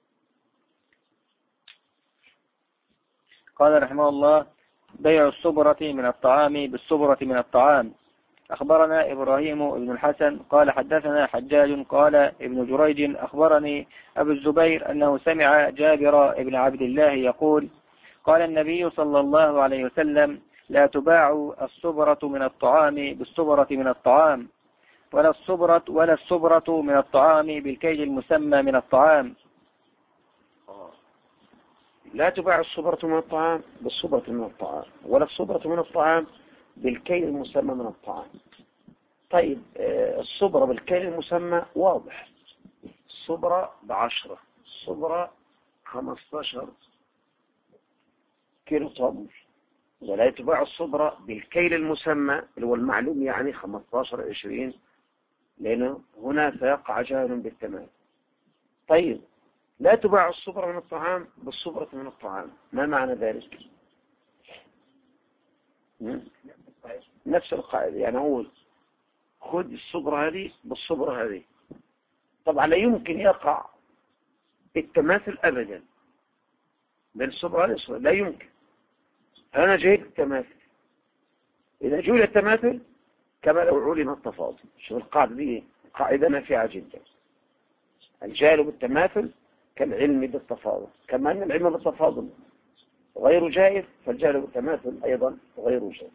قال رحمه الله بيع الصبرة من الطعام بالصبرة من الطعام. أخبرنا إبراهيم بن الحسن قال حدثنا حجاج قال ابن جريج أخبرني أبو الزبير أنه سمع جابر ابن عبد الله يقول قال النبي صلى الله عليه وسلم لا تباع الصبرة من الطعام بالصبرة من الطعام، ولا الصبرة من الطعام بالكيل المسمى من الطعام. لا تباع الصبرة من الطعام بالصبرة من الطعام، ولا الصبرة من الطعام بالكيل المسمى من الطعام. طيب الصبرة بالكيل المسمى واضح، الصبرة ب10، الصبرة 15 كيلو تمر، ولا تباع الصبرة بالكيل المسمى اللي هو المعلوم، يعني 15 20، لأنه هنا سيقع جهل بالتمام. طيب لا تباع الصبرة من الطعام بالصبرة من الطعام، ما معنى ذلك؟ نفس القاعدة، يعني أقول خذ الصبرة هذه بالصبرة هذه. طبعا لا يمكن يقع التماثل أبدا بين الصبرة هذه والصبرة، لا يمكن. أنا جهد التماثل، إذا جهل التماثل كما لو علم التفاضل. شوف القاعدة دي قاعدة نافعة جدا. الجهل بالتماثل كالعلم بالتفاضل، كما أن العلم بالتفاضل غير جائز، فالجهل بالتماثل أيضا غير جائز.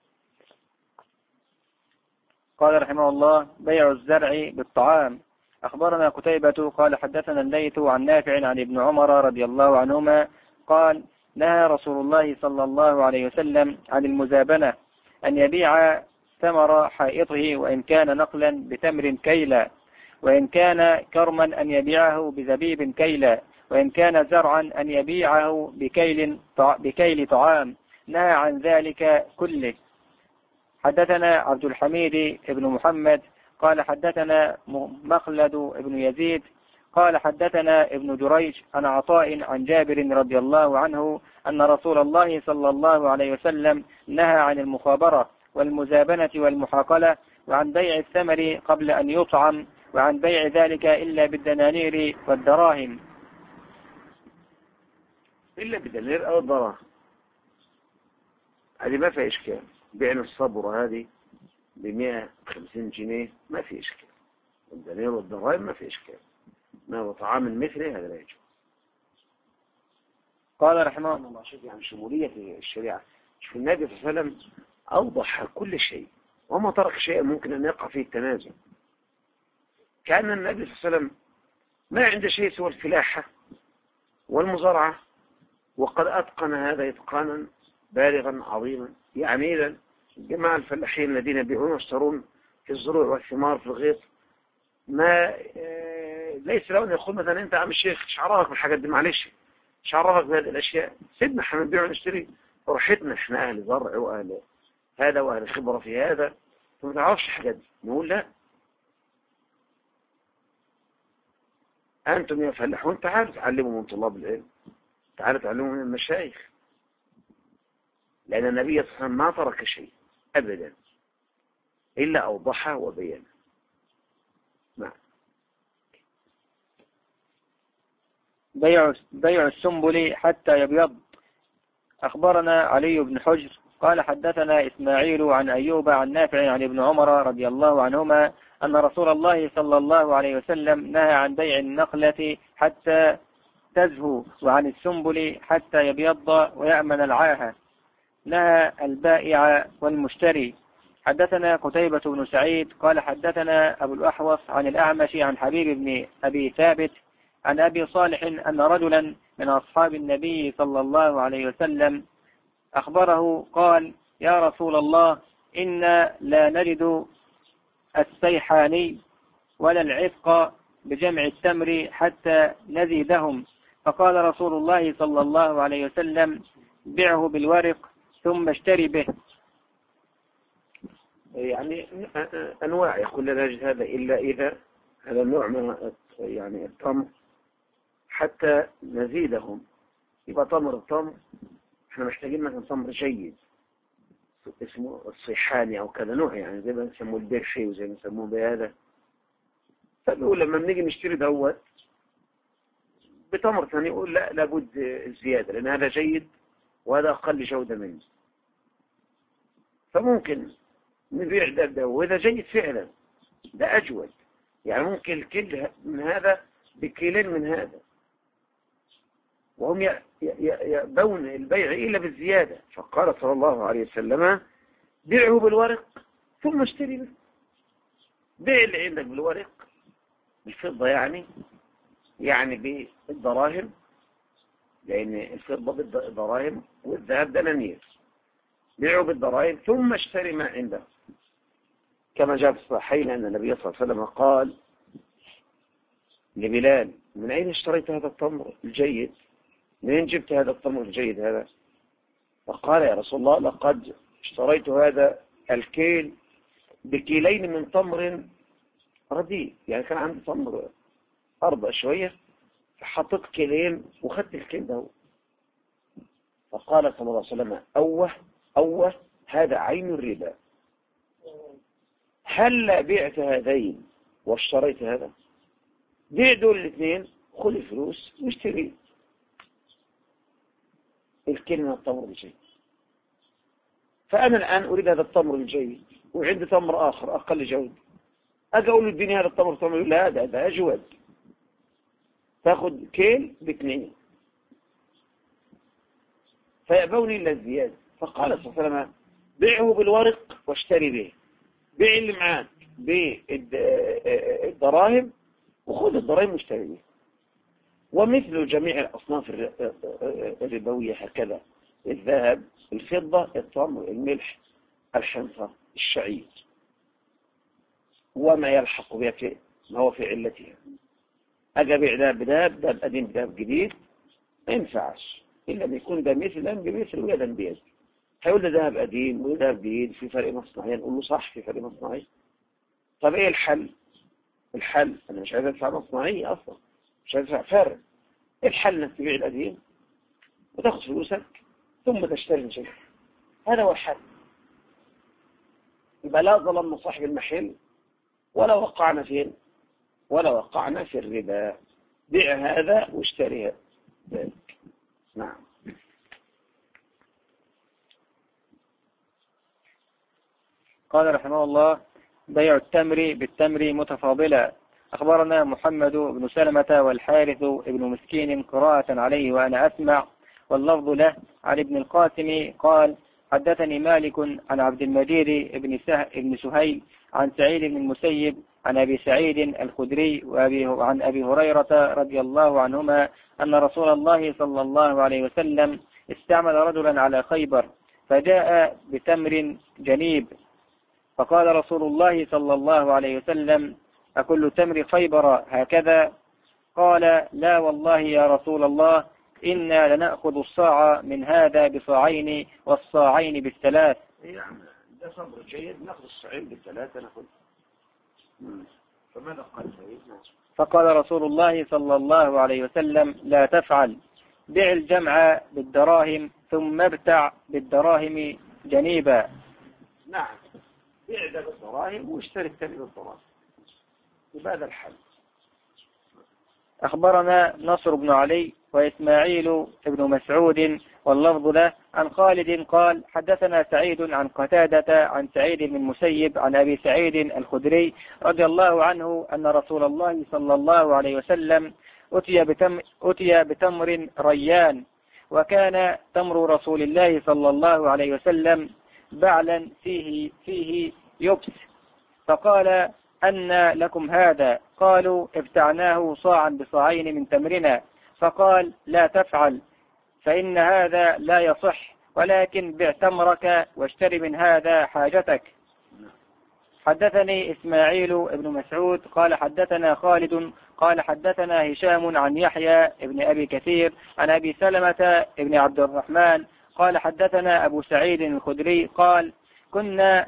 قال رحمه الله: بيع الزرع بالطعام. أخبرنا قتيبة قال حدثنا الليث عن نافع عن ابن عمر رضي الله عنهما قال: نهى رسول الله صلى الله عليه وسلم عن المزابنة، أن يبيع ثمر حائطه وإن كان نقلا بتمر كيلا، وإن كان كرما أن يبيعه بزبيب كيلا، وإن كان زرعا أن يبيعه بكيل طعام. نهى عن ذلك كله. حدثنا عبد الحميد بن محمد قال حدثنا مخلد بن يزيد قال حدثنا ابن جريج عن عطاء عن جابر رضي الله عنه أن رسول الله صلى الله عليه وسلم نهى عن المخابرة والمزابنة والمحاقلة، وعن بيع الثمر قبل أن يطعم، وعن بيع ذلك إلا بالدنانير والدراهم. إلا بالدنانير أو الدراهم، هذه ما فيها إشكال. بيعنا الصبرة هذه ب150 جنيه ما في إشكال، والدنانير والدراهم ما في إشكال، ما هو طعام مثله هذا لا يجوز. قال رحمه الله: شوف يعني شمولية الشريعة. شوف النبي صلى الله عليه وسلم أوضح كل شيء وما ترك شيء ممكن أن يقع فيه التنازع. كان النبي صلى الله عليه وسلم ما عنده شيء سوى الفلاحة والمزارعة، وقد أتقن هذا إتقانا بالغا عظيما. يعني إذا جماعة الفلاحين الذين يبيعون ويشترون في الزروع والثمار في الغيط، ما ليس له أن يقول مثلا أنت عم الشيخ شعرفك بالحاجات دي، معلش شعرفك بهذه الأشياء، سيدنا احنا نبيع ونشتري راحتنا، احنا أهل زرع وأهل هذا وأهل خبرة في هذا، فما تعرفش الحاجات دي. نقول لا، أنتم يا فلاحون تعالوا تعلموا من طلاب العلم، تعالوا تعلموا من المشايخ، لأن النبي صلى الله عليه وسلم ما ترك شيء أبدا إلا أوضحه وبينه. نعم. بيع السنبل حتى يبيض. أخبرنا علي بن حجر قال حدثنا إسماعيل عن أيوب عن نافع عن ابن عمر رضي الله عنهما أن رسول الله صلى الله عليه وسلم نهى عن بيع النخلة حتى تزهو، وعن السنبل حتى يبيض ويأمن العاهة. نهى البائع والمشتري. حدثنا قتيبة بن سعيد قال حدثنا أبو الأحوص عن الأعمش عن حبيب بن أبي ثابت عن أبي صالح أن رجلا من أصحاب النبي صلى الله عليه وسلم أخبره قال: يا رسول الله، إنا لا نجد السيحاني ولا العفق بجمع التمر حتى نزيدهم. فقال رسول الله صلى الله عليه وسلم: بيعه بالورق ثم اشتري به. يعني أنواع، يقول لا نجد هذا إلا إذا هذا النوع من يعني التمر حتى نزيدهم. يبقى التمر احنا محتاجين مثلا تمر جيد اسمه الصيحاني أو كذا نوع، يعني زي ما نسموه البرشي وزي ما نسموه بهذا. فنقول لما بنيجي نشتري دوت بتمر ثاني يقول لا، لابد الزيادة لأن هذا جيد وهذا أقل جودة منه، فممكن نبيع ده وإذا جيد فعلا ده أجود، يعني ممكن الكيل من هذا بكيلين من هذا، وهم يبون البيع إلا بالزيادة. فقال صلى الله عليه وسلم: بيعه بالورق ثم اشتري به. بيع اللي عندك بالورق بالفضة، يعني بالدراهم، لأن الفضة بالدراهم والذهب دنانير. بيعه بالدراهم ثم اشتري ما عنده، كما جاء في الصحيحين أن النبي صلى الله عليه وسلم قال لبلال: من أين اشتريت هذا التمر الجيد؟ منين جبت هذا التمر الجيد هذا؟ فقال يا رسول الله لقد اشتريت هذا الكيل بكيلين من تمر رديء، يعني كان عندي تمر أرضى شوية فحطيت كيلين وخدت الكيل ده. فقال صلى الله عليه وسلم أوه هذا عين الربا، هل بعت هذين واشتريت هذا؟ بيع دول الاثنين، خذ الفلوس واشتري الكيل من التمر الجيد. فأنا الآن أريد هذا التمر الجيد وعندي تمر آخر أقل جودة، أجي أقول اديني هذا التمر تمر، لا ده أجود، تاخذ كيل باثنين، فيأبوني إلا الزيادة. فقال صلى الله عليه وسلم بيعه بالورق واشتري به، بيع اللي معاك بالدراهم وخذ الدراهم واشتري به. ومثل جميع الأصناف الربوية هكذا، الذهب، الفضة، التمر، الملح، الحنطة، الشعير، وما يلحق بها ما هو في علتها. أجي أبيع ذهب بذهب، ذهب قديم بذهب جديد، ما ينفعش إلا أن يكون ده مثلا بمثل ويدا بيد. هيقول ده ذهب قديم وذهب جديد في فرق مصنعي، نقول له صح في فرق مصنعي. طب إيه الحل؟ الحل أنا مش عايز أدفع مصنعي أصلا، مش عايز أدفع فرق. الحل انك تبيع القديم وتاخذ فلوسك ثم تشتري من شيء، هذا هو الحل. يبقى لا ظلمنا صاحب المحل ولا وقعنا فين، ولا وقعنا في الربا. بيع هذا واشتري ذلك. نعم. قال رحمه الله بيع التمر بالتمر متفاضلا. أخبرنا محمد بن سلمة والحارث بن مسكين قراءة عليه وأنا أسمع، واللفظ له عن ابن القاسم قال حدثني مالك عن عبد المجيد بن سهيل عن سعيد بن المسيب عن أبي سعيد الخدري وعن أبي هريرة رضي الله عنهما أن رسول الله صلى الله عليه وسلم استعمل رجلا على خيبر فجاء بتمر جنيب، فقال رسول الله صلى الله عليه وسلم أكل تمر خيبر هكذا؟ قال لا والله يا رسول الله، إنا لنأخذ الصاع من هذا بصاعين والصاعين بالثلاث. يعني ده صبر جيد، نأخذ الصاعين بالثلاثة نأخذ. فماذا قال سيدنا؟ فقال رسول الله صلى الله عليه وسلم لا تفعل، بع الجمع بالدراهم ثم ابتع بالدراهم جنيبا. نعم، بيع ده بالدراهم واشتري الثاني بالدراهم، بهذا الحل. أخبرنا نصر بن علي وإسماعيل بن مسعود واللفظ له عن خالد قال حدثنا سعيد عن قتادة عن سعيد بن المسيب عن أبي سعيد الخدري رضي الله عنه أن رسول الله صلى الله عليه وسلم أتي بتمر ريان، وكان تمر رسول الله صلى الله عليه وسلم بعلا فيه يبس، فقال أن لكم هذا؟ قالوا ابتعناه صاعا بصاعين من تمرنا. فقال لا تفعل، فإن هذا لا يصح، ولكن بع تمرك واشتري من هذا حاجتك. حدثني إسماعيل بن مسعود قال حدثنا خالد قال حدثنا هشام عن يحيى بن أبي كثير عن أبي سلمة بن عبد الرحمن قال حدثنا أبو سعيد الخدري قال كنا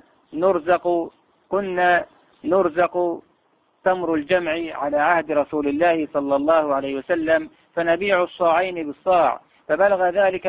نرزق تمر الجمع على عهد رسول الله صلى الله عليه وسلم، فنبيع الصاعين بالصاع، فبلغ ذلك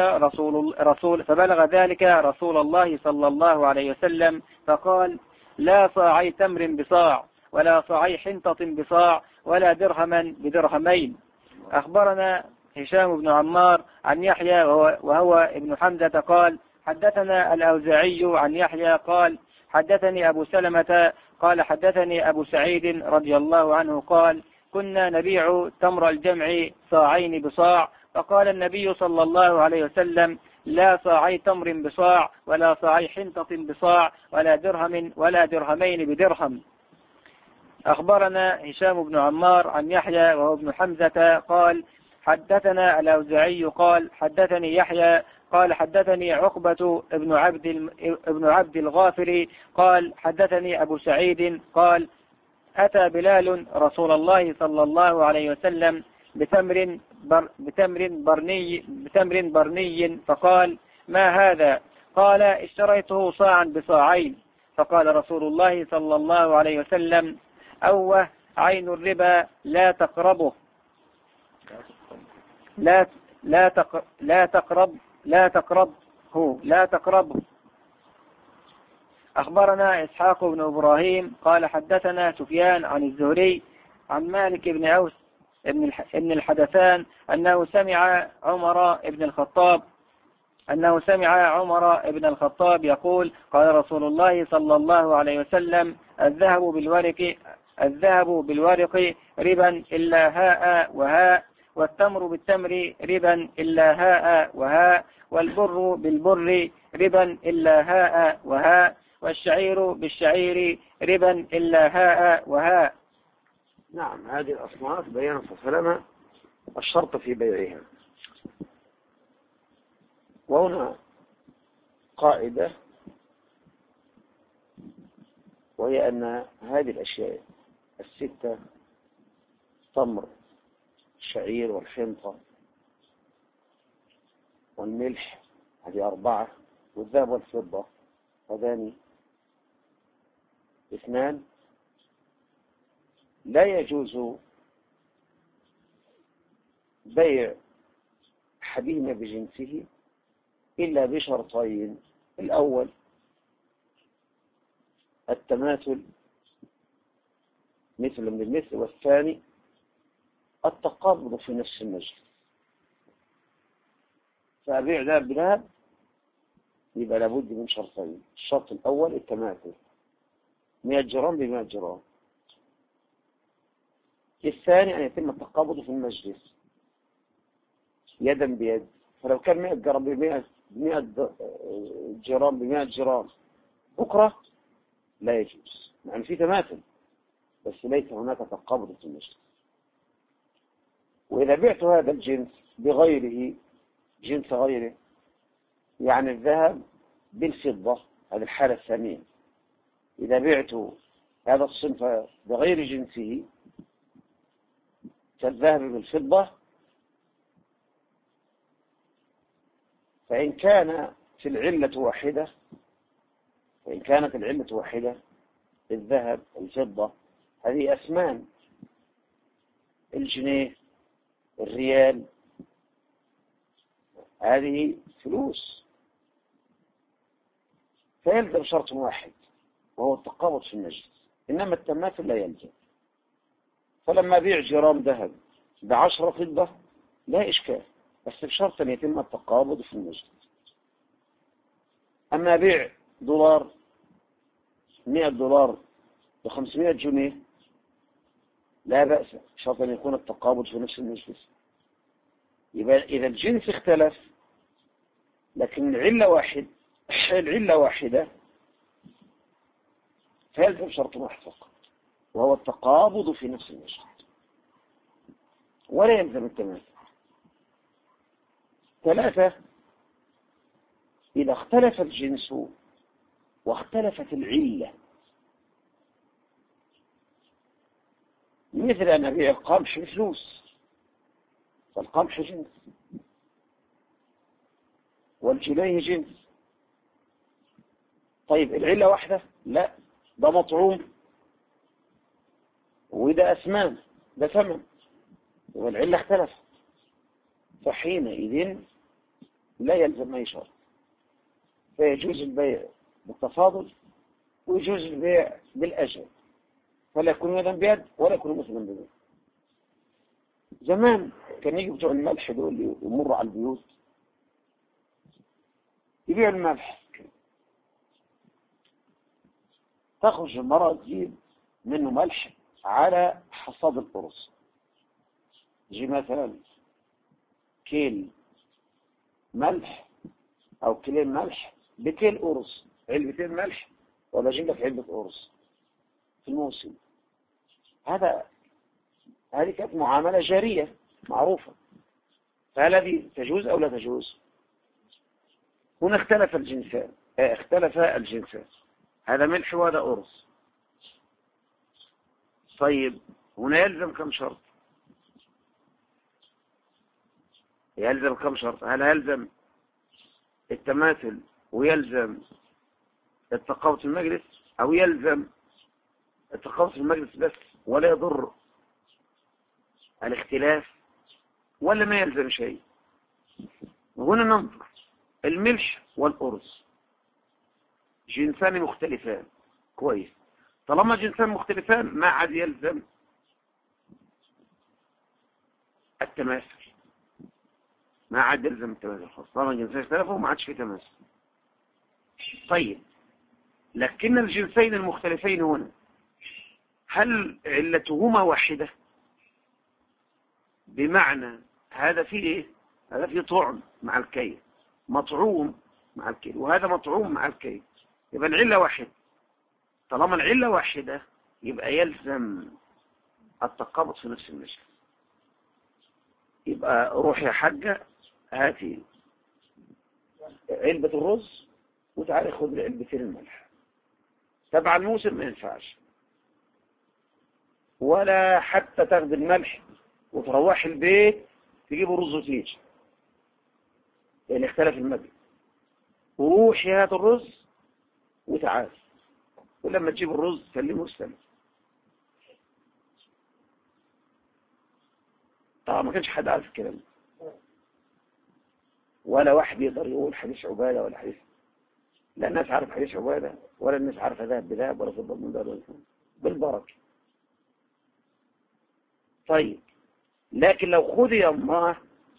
رسول الله صلى الله عليه وسلم فقال لا صاعي تمر بصاع ولا صاعي حنطة بصاع ولا درهما بدرهمين. أخبرنا هشام بن عمار عن يحيى وهو ابن حمزة قال حدثنا الأوزاعي عن يحيى قال حدثني أبو سلمة قال حدثني أبو سعيد رضي الله عنه قال كنا نبيع تمر الجمع صاعين بصاع، فقال النبي صلى الله عليه وسلم لا صاعي تمر بصاع ولا صاعي حنطة بصاع ولا درهم ولا درهمين بدرهم. أخبرنا هشام بن عمار عن يحيى وهو ابن حمزة قال حدثنا الأوزاعي قال حدثني يحيى قال حدثني عقبة ابن عبد الغافر قال حدثني أبو سعيد قال أتى بلال رسول الله صلى الله عليه وسلم بتمر برني فقال ما هذا؟ قال اشتريته صاعا بصاعين. فقال رسول الله صلى الله عليه وسلم أوه عين الربا لا تقربه لا تقربه. أخبرنا إسحاق بن إبراهيم قال حدثنا سفيان عن الزهري عن مالك بن أوس ابن الحدثان أنه سمع عمر بن الخطاب يقول قال رسول الله صلى الله عليه وسلم الذهب بالورق ربا إلا هاء وهاء، والتمر بالتمر ربا إلا هاء وهاء، والبر بالبر ربا إلا هاء وهاء، والشعير بالشعير ربا إلا هاء وهاء. نعم، هذه الأصناف بيان فصلنا الشرط في بيعها. وهنا قاعدة، وهي أن هذه الأشياء الستة تمر الشعير والحنطة والملح هذه 4، والذهب والفضة هذان 2، لا يجوز بيع أحدهما بجنسه إلا بشرطين: الأول التماثل مثل بالمثل، والثاني التقابض في نفس المجلس. فأبيع ذهب بذهب يبقى لابد من شرطين: الشرط الأول التماثل 100 جرام ب100 جرام، الثاني أن يتم التقابض في المجلس يدا بيد. فلو كان 100 جرام ب100 جرام ب100 جرام بكرة لا يجوز، يعني في تماثل بس ليس هناك تقابض في المجلس. وإذا بعت هذا الجنس بغيره، جنس غيره، يعني الذهب بالفضة، هذه الحالة الثانية. إذا بعت هذا الصنف بغير جنسه كالذهب بالفضة، فإن كانت العلة واحدة، الذهب الفضة هذه أثمان، الجنيه الريال هذه فلوس، فيلزم شرط واحد وهو التقابض في المجلس، إنما التماثل لا يلزم. فلما بيع جرام ذهب ب10 فضة لا إشكال، بس بشرط أن يتم التقابض في المجلس. أما بيع دولار 100 دولار ب500 جنيه لا بأس، شرط أن يكون التقابض في نفس المجلس. يبقى إذا الجنس اختلف لكن العلة واحدة فيلزم شرط واحد فقط، وهو التقابض في نفس المجلس، ولا يلزم التماثل. 3: إذا اختلف الجنس واختلفت العلة، مثل أن أبيع القمح بفلوس، فالقمح جنس والجنيه جنس. طيب العلة واحدة؟ لا، ده مطعوم وده أثمان، ده ثمن، والعلة اختلفت، فحينئذ لا يلزم أي شرط، فيجوز البيع بالتفاضل ويجوز البيع بالأجل، فلا يكون يدا بيد ولا يكون مثلا بيد. زمان كان يجي بتوع الملح دول يمروا على البيوت يبيعوا الملح، تخرج المرأة تجيب منه ملح على حصاد القرص، يجي مثلا كيل ملح أو كيلين ملح بكيل قرص، علبتين ملح ولا أجيب لك علبة قرص في الموسم. هذه كانت معاملة جارية معروفة، فهل هذه تجوز أو لا تجوز؟ هنا اختلف الجنسان، هذا ملح وهذا قرص. طيب هنا يلزم كم شرط؟ هل يلزم التماثل ويلزم التقاوت في المجلس، أو يلزم التقاوت في المجلس بس ولا يضر الاختلاف، ولا ما يلزم شيء؟ وهنا ننظر الملح والأرز جنسان مختلفان، كويس. طالما جنسان مختلفان ما عاد يلزم التماثل، ما عاد يلزم التماثل خاص. طالما جنسين اختلفوا ما عادش في تماثل. طيب، لكن الجنسين المختلفين هنا هل علتهما واحدة؟ بمعنى هذا فيه ايه؟ هذا فيه طعم مع الكيل، مطعوم مع الكيل، وهذا مطعوم مع الكيل، يبقى العلة واحدة. طالما العلة واحدة يبقى يلزم التقابض في نفس المجلس. يبقى روح يا حاجة هاتي علبة الرز وتعالي خد علبتين الملح. تبع الموسم ما ينفعش، ولا حتى تاخد الملح وتروح البيت تجيبوا رز وتيجي، لأن اختلف المجلس. وروحي هات الرز وتعالي، ولما تجيب الرز سلمه وسلم. طبعا ما كانش حد عارف الكلام، ولا واحد يقدر يقول حديث عبادة ولا حديث، لا الناس عارف حديث عبادة ولا الناس عارفة ذهب بذهب ولا فضة من ذهب، بالبركة. طيب، لكن لو خذي الله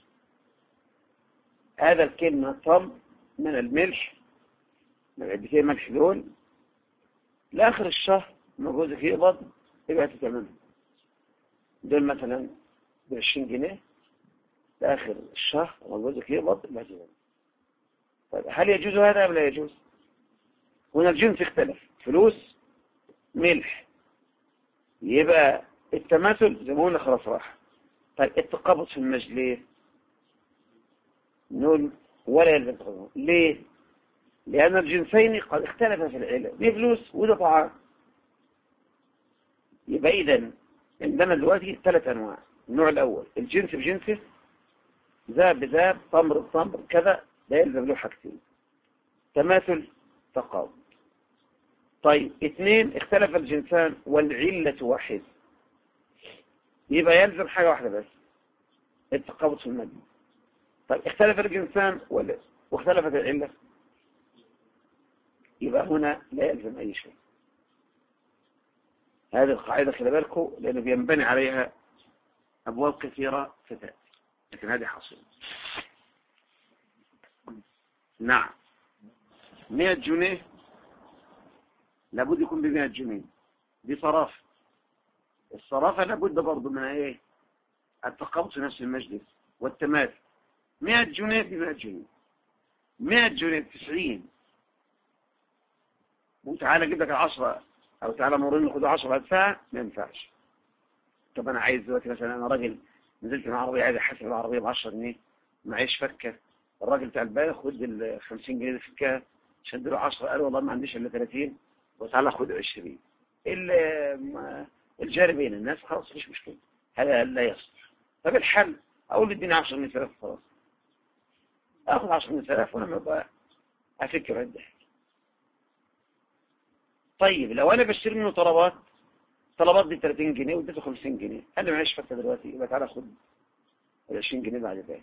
هذا الكلمة طم من الملح، من علبتين ملح دول لآخر الشهر ما جوزك يقبض يبقى تتمنى دول مثلا ب20 جنيه لآخر الشهر ما جوزك يقبض يبقى تتمنى. طيب، هل يجوز هذا أم لا يجوز؟ هنا الجنس اختلف، فلوس ملح، يبقى التماثل زي ما قلنا خلاص راح. طيب، التقابض في المجلس نقول ولا يلزم التقابض. ليه؟ لأن الجنسين قد اختلفا في العلة، دي فلوس وده طعام. يبقى إذن عندنا دلوقتي 3 أنواع. النوع الأول الجنس بجنسه، ذهب بذهب، تمر بتمر كذا، لا يلزم له حاجتين: تماثل، تقابض. طيب، 2 اختلف الجنسان والعلة واحد، يبقى يلزم حاجة واحدة بس: التقابض في المجلس. طيب، اختلف الجنسان واختلفت العلة، يبقى هنا لا يلزم أي شيء. هذه القاعدة خلي بالكم، لأنه بينبني عليها أبواب كثيرة ستأتي، لكن هذه حاصلة. نعم، 100 جنيه لابد يكون ب100 جنيه، دي صرافة. الصرافة لابد برضو من ايه؟ التقابض في نفس المجلس والتماثل. 100 جنيه ب100 جنيه، 100 جنيه ب90، وتعالى اجيب لك 10 او تعالى مرين خد 10 بعد ساعة، ما ينفعش. طب انا عايز دلوقتي مثلا، انا راجل نزلت من العربية عايز احاسب العربية ب10 جنيه، معيش فكة. الراجل بتاع الباقي خد ال50 جنيه فكها، شد له 10، قال والله ما عنديش الا 30، وتعالى خد 20. الجاري بين الناس خلاص مش مشكلة، هذا لا يصلح. طب الحل اقول اديني 10,000 خلاص، اخذ 10,000 ولما ابقى افكر الضحك. طيب، لو انا بشتري منه طلبات دي 30 جنيه واديته 50 جنيه، انا معيش فكة دلوقتي، يبقى تعالى خد 20 جنيه بعد ذلك.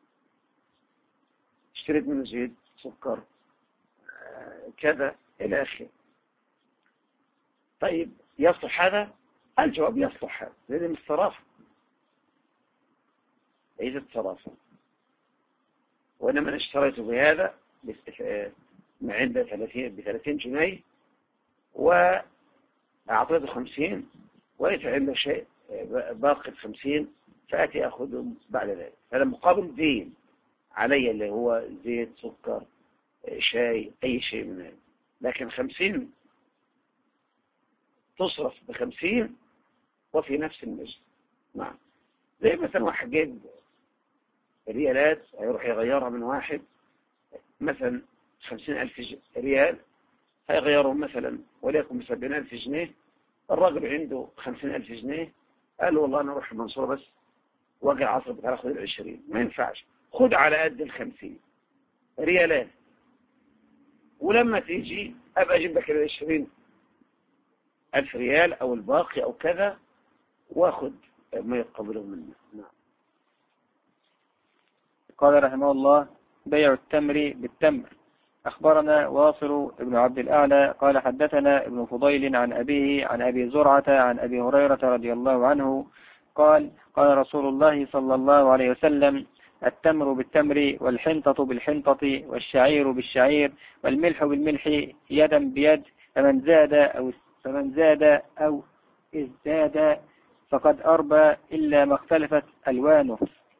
اشتريت منه زيت، سكر، كذا الى اخره. طيب، يصلح هذا؟ الجواب يصلح هذا، لأن من الصرافة، ليست صرافة. وإنما أنا اشتريته بهذا ما عنده ب30 جنيه وأعطيته 50، وليس عنده شيء باقي 50، فأتي أخذه بعد ذلك. هذا مقابل دين علي، اللي هو زيت، سكر، شاي، أي شيء من هذا. لكن 50 تصرف ب50 وفي نفس المجلس. نعم، زي مثلا واحد جايب ريالات هيروح يغيرها من واحد مثلا 50,000 ريال، هيغيرهم مثلا وليكن ب70,000 جنيه. الراجل عنده 50,000 جنيه، قال والله أنا أروح المنصورة بس واجي العصر بتاع أخذ 20، ما ينفعش، خد على قد 50. ريالات، ولما تيجي أبقى أجيب لك 20,000 ريال أو الباقي أو كذا، وأخذ ما يقبله منه. نعم. قال رحمه الله: بيع التمر بالتمر. أخبرنا واصل بن عبد الأعلى قال حدثنا ابن فضيل عن أبيه عن أبي زرعة عن أبي هريرة رضي الله عنه قال: قال رسول الله صلى الله عليه وسلم: التمر بالتمر والحنطة بالحنطة والشعير بالشعير والملح بالملح يدا بيد، فمن زاد أو ازداد فقد أربى إلا ما اختلفت ألوانه.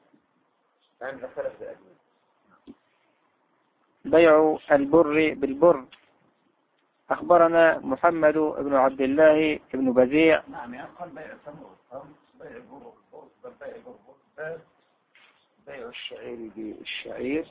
بيع البر بالبر. أخبرنا محمد بن عبد الله بن بزيع. نعم، يقال بيع التمر والتمر، بيع البر بالبر، بيع البر بالبر، بيع الشعير بالشعير.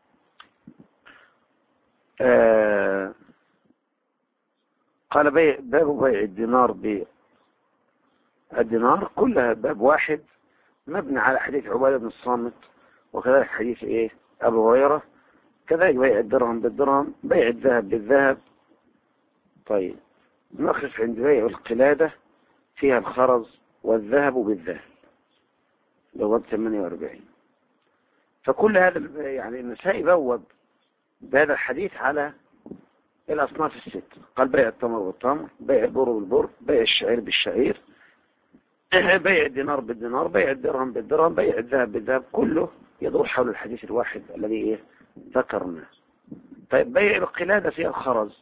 قال باب بيع الدينار بالدينار، كلها باب واحد مبني على حديث عبادة بن الصامت، وكذلك حديث أبو هريرة، كذلك بيع الدرهم بالدرهم، بيع الذهب بالذهب. طيب، نقف عند بيع القلادة، فيها الخرز والذهب بالذهب، لو 48. فكل هذا يعني النسائي بوب بهذا الحديث على الأصناف الست. قال بيع التمر بالتمر، بيع البر بالبر، بيع الشعير بالشعير، بيع الدينار بالدينار، بيع الدرهم بالدرهم، بيع الذهب بالذهب، كله يدور حول الحديث الواحد الذي ذكرناه. طيب، بيع القلادة فيها الخرز.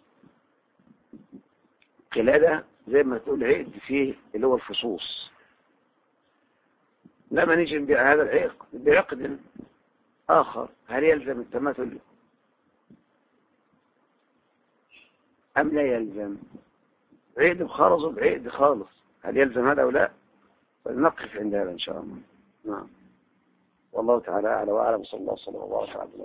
قلادة زي ما تقول عقد فيه اللي هو الفصوص. لما نيجي نبيع هذا العقد بعقد آخر، هل يلزم التماثل أم لا يلزم؟ عقد بخرز وبعقد خالص، هل يلزم هذا أو لا؟ فلنقف عند هذا إن شاء الله. نعم، والله تعالى أعلى وأعلم. صلى الله وسلم وبارك على